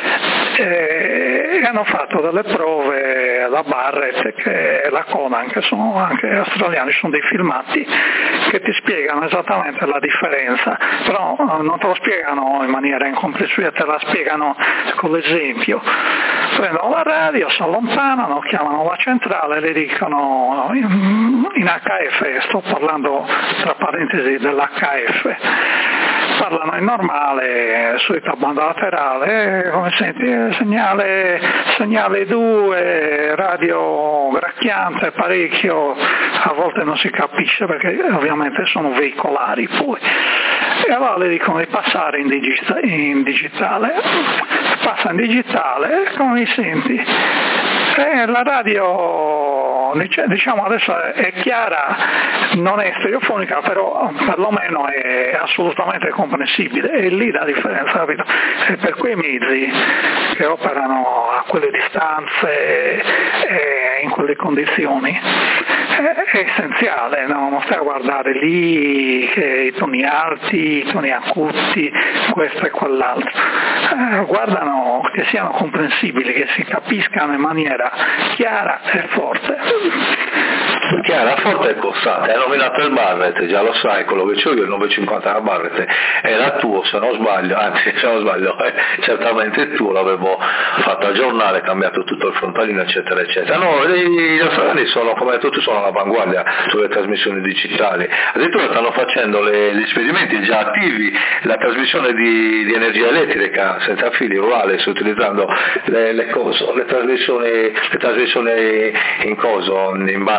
E hanno fatto delle prove, la Barrett e la Conan, che sono anche australiani, sono dei filmati che ti spiegano esattamente la differenza, però non te lo spiegano in maniera incomprensibile, te la spiegano con l'esempio. Prendono la radio, si allontanano, chiamano la centrale e le dicono in HF, sto parlando tra parentesi dell'HF, parlano in normale, solita banda laterale, come senti, segnale 2, radio gracchiante, parecchio, a volte non si capisce perché ovviamente sono veicolari poi. E allora le dicono di passare in digitale, passa in digitale, come mi senti? La radio, diciamo adesso è chiara, non è stereofonica, però perlomeno è assolutamente comprensibile, e lì la differenza, capito? E per quei mezzi che operano a quelle distanze e in quelle condizioni è essenziale, no? Non stai a guardare lì che i toni alti, i toni acuti, questo e quell'altro, guardano che siano comprensibili, che si capiscano in maniera chiara e forte. Chiara, forte e costante. Hai nominato il Barrett, già lo sai, quello che c'ho io, il 950 da Barrett era tuo, se non sbaglio, certamente tuo, l'avevo fatto aggiornare, cambiato tutto il frontalino, eccetera eccetera. No, gli australiani sono, come hai detto tu, sono all'avanguardia sulle trasmissioni digitali, addirittura stanno facendo gli esperimenti già attivi, la trasmissione di energia elettrica senza fili wireless, utilizzando le trasmissioni in banda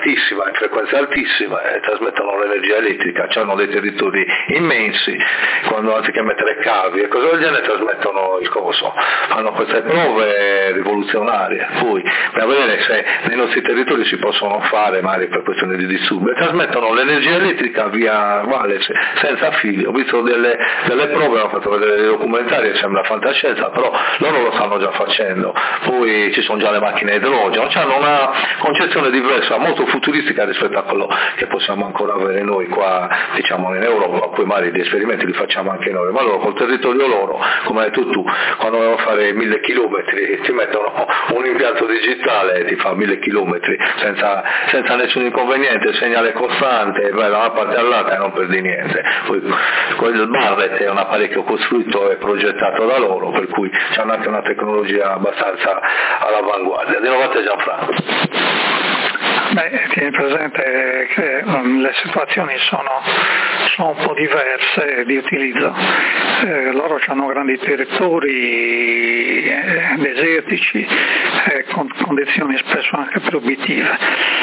altissima, in frequenza altissima, trasmettono l'energia elettrica, hanno dei territori immensi, quando anziché mettere cavi e cose del genere trasmettono il coso, fanno queste prove rivoluzionarie, poi per vedere se nei nostri territori si possono fare, magari per questione di disturbi, trasmettono l'energia elettrica via wireless, senza fili. Ho visto delle prove, ho fatto vedere dei documentari, sembra fantascienza, però loro lo stanno già facendo, poi ci sono già le macchine a idrogeno, hanno una concezione diversa, molto futuristica rispetto a quello che possiamo ancora avere noi qua, diciamo in Europa, poi magari gli esperimenti li facciamo anche noi, ma loro col territorio loro, come hai detto tu, quando devono fare 1000 chilometri ti mettono un impianto digitale e ti fa 1000 chilometri senza nessun inconveniente, segnale costante, vai da una parte all'altra e non perdi niente. Poi il Barrett è un apparecchio costruito e progettato da loro, per cui hanno anche una tecnologia abbastanza all'avanguardia. Di nuovo a te, Gianfranco. Tieni presente che le situazioni sono un po' diverse di utilizzo. Loro hanno grandi territori desertici, con condizioni spesso anche proibitive.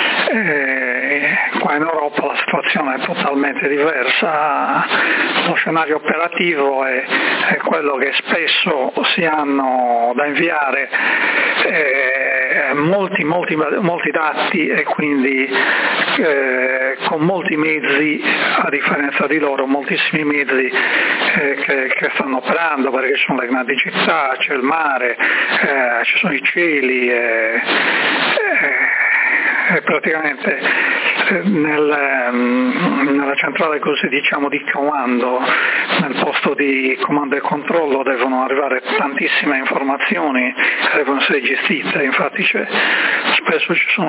Qua in Europa la situazione è totalmente diversa, lo scenario operativo è quello che spesso si hanno da inviare molti dati e quindi con molti mezzi, a differenza di loro, moltissimi mezzi che stanno operando, perché ci sono le grandi città, c'è il mare, ci sono i cieli, praticamente nella centrale, così diciamo, di comando, nel posto di comando e controllo devono arrivare tantissime informazioni, devono essere gestite, infatti spesso ci sono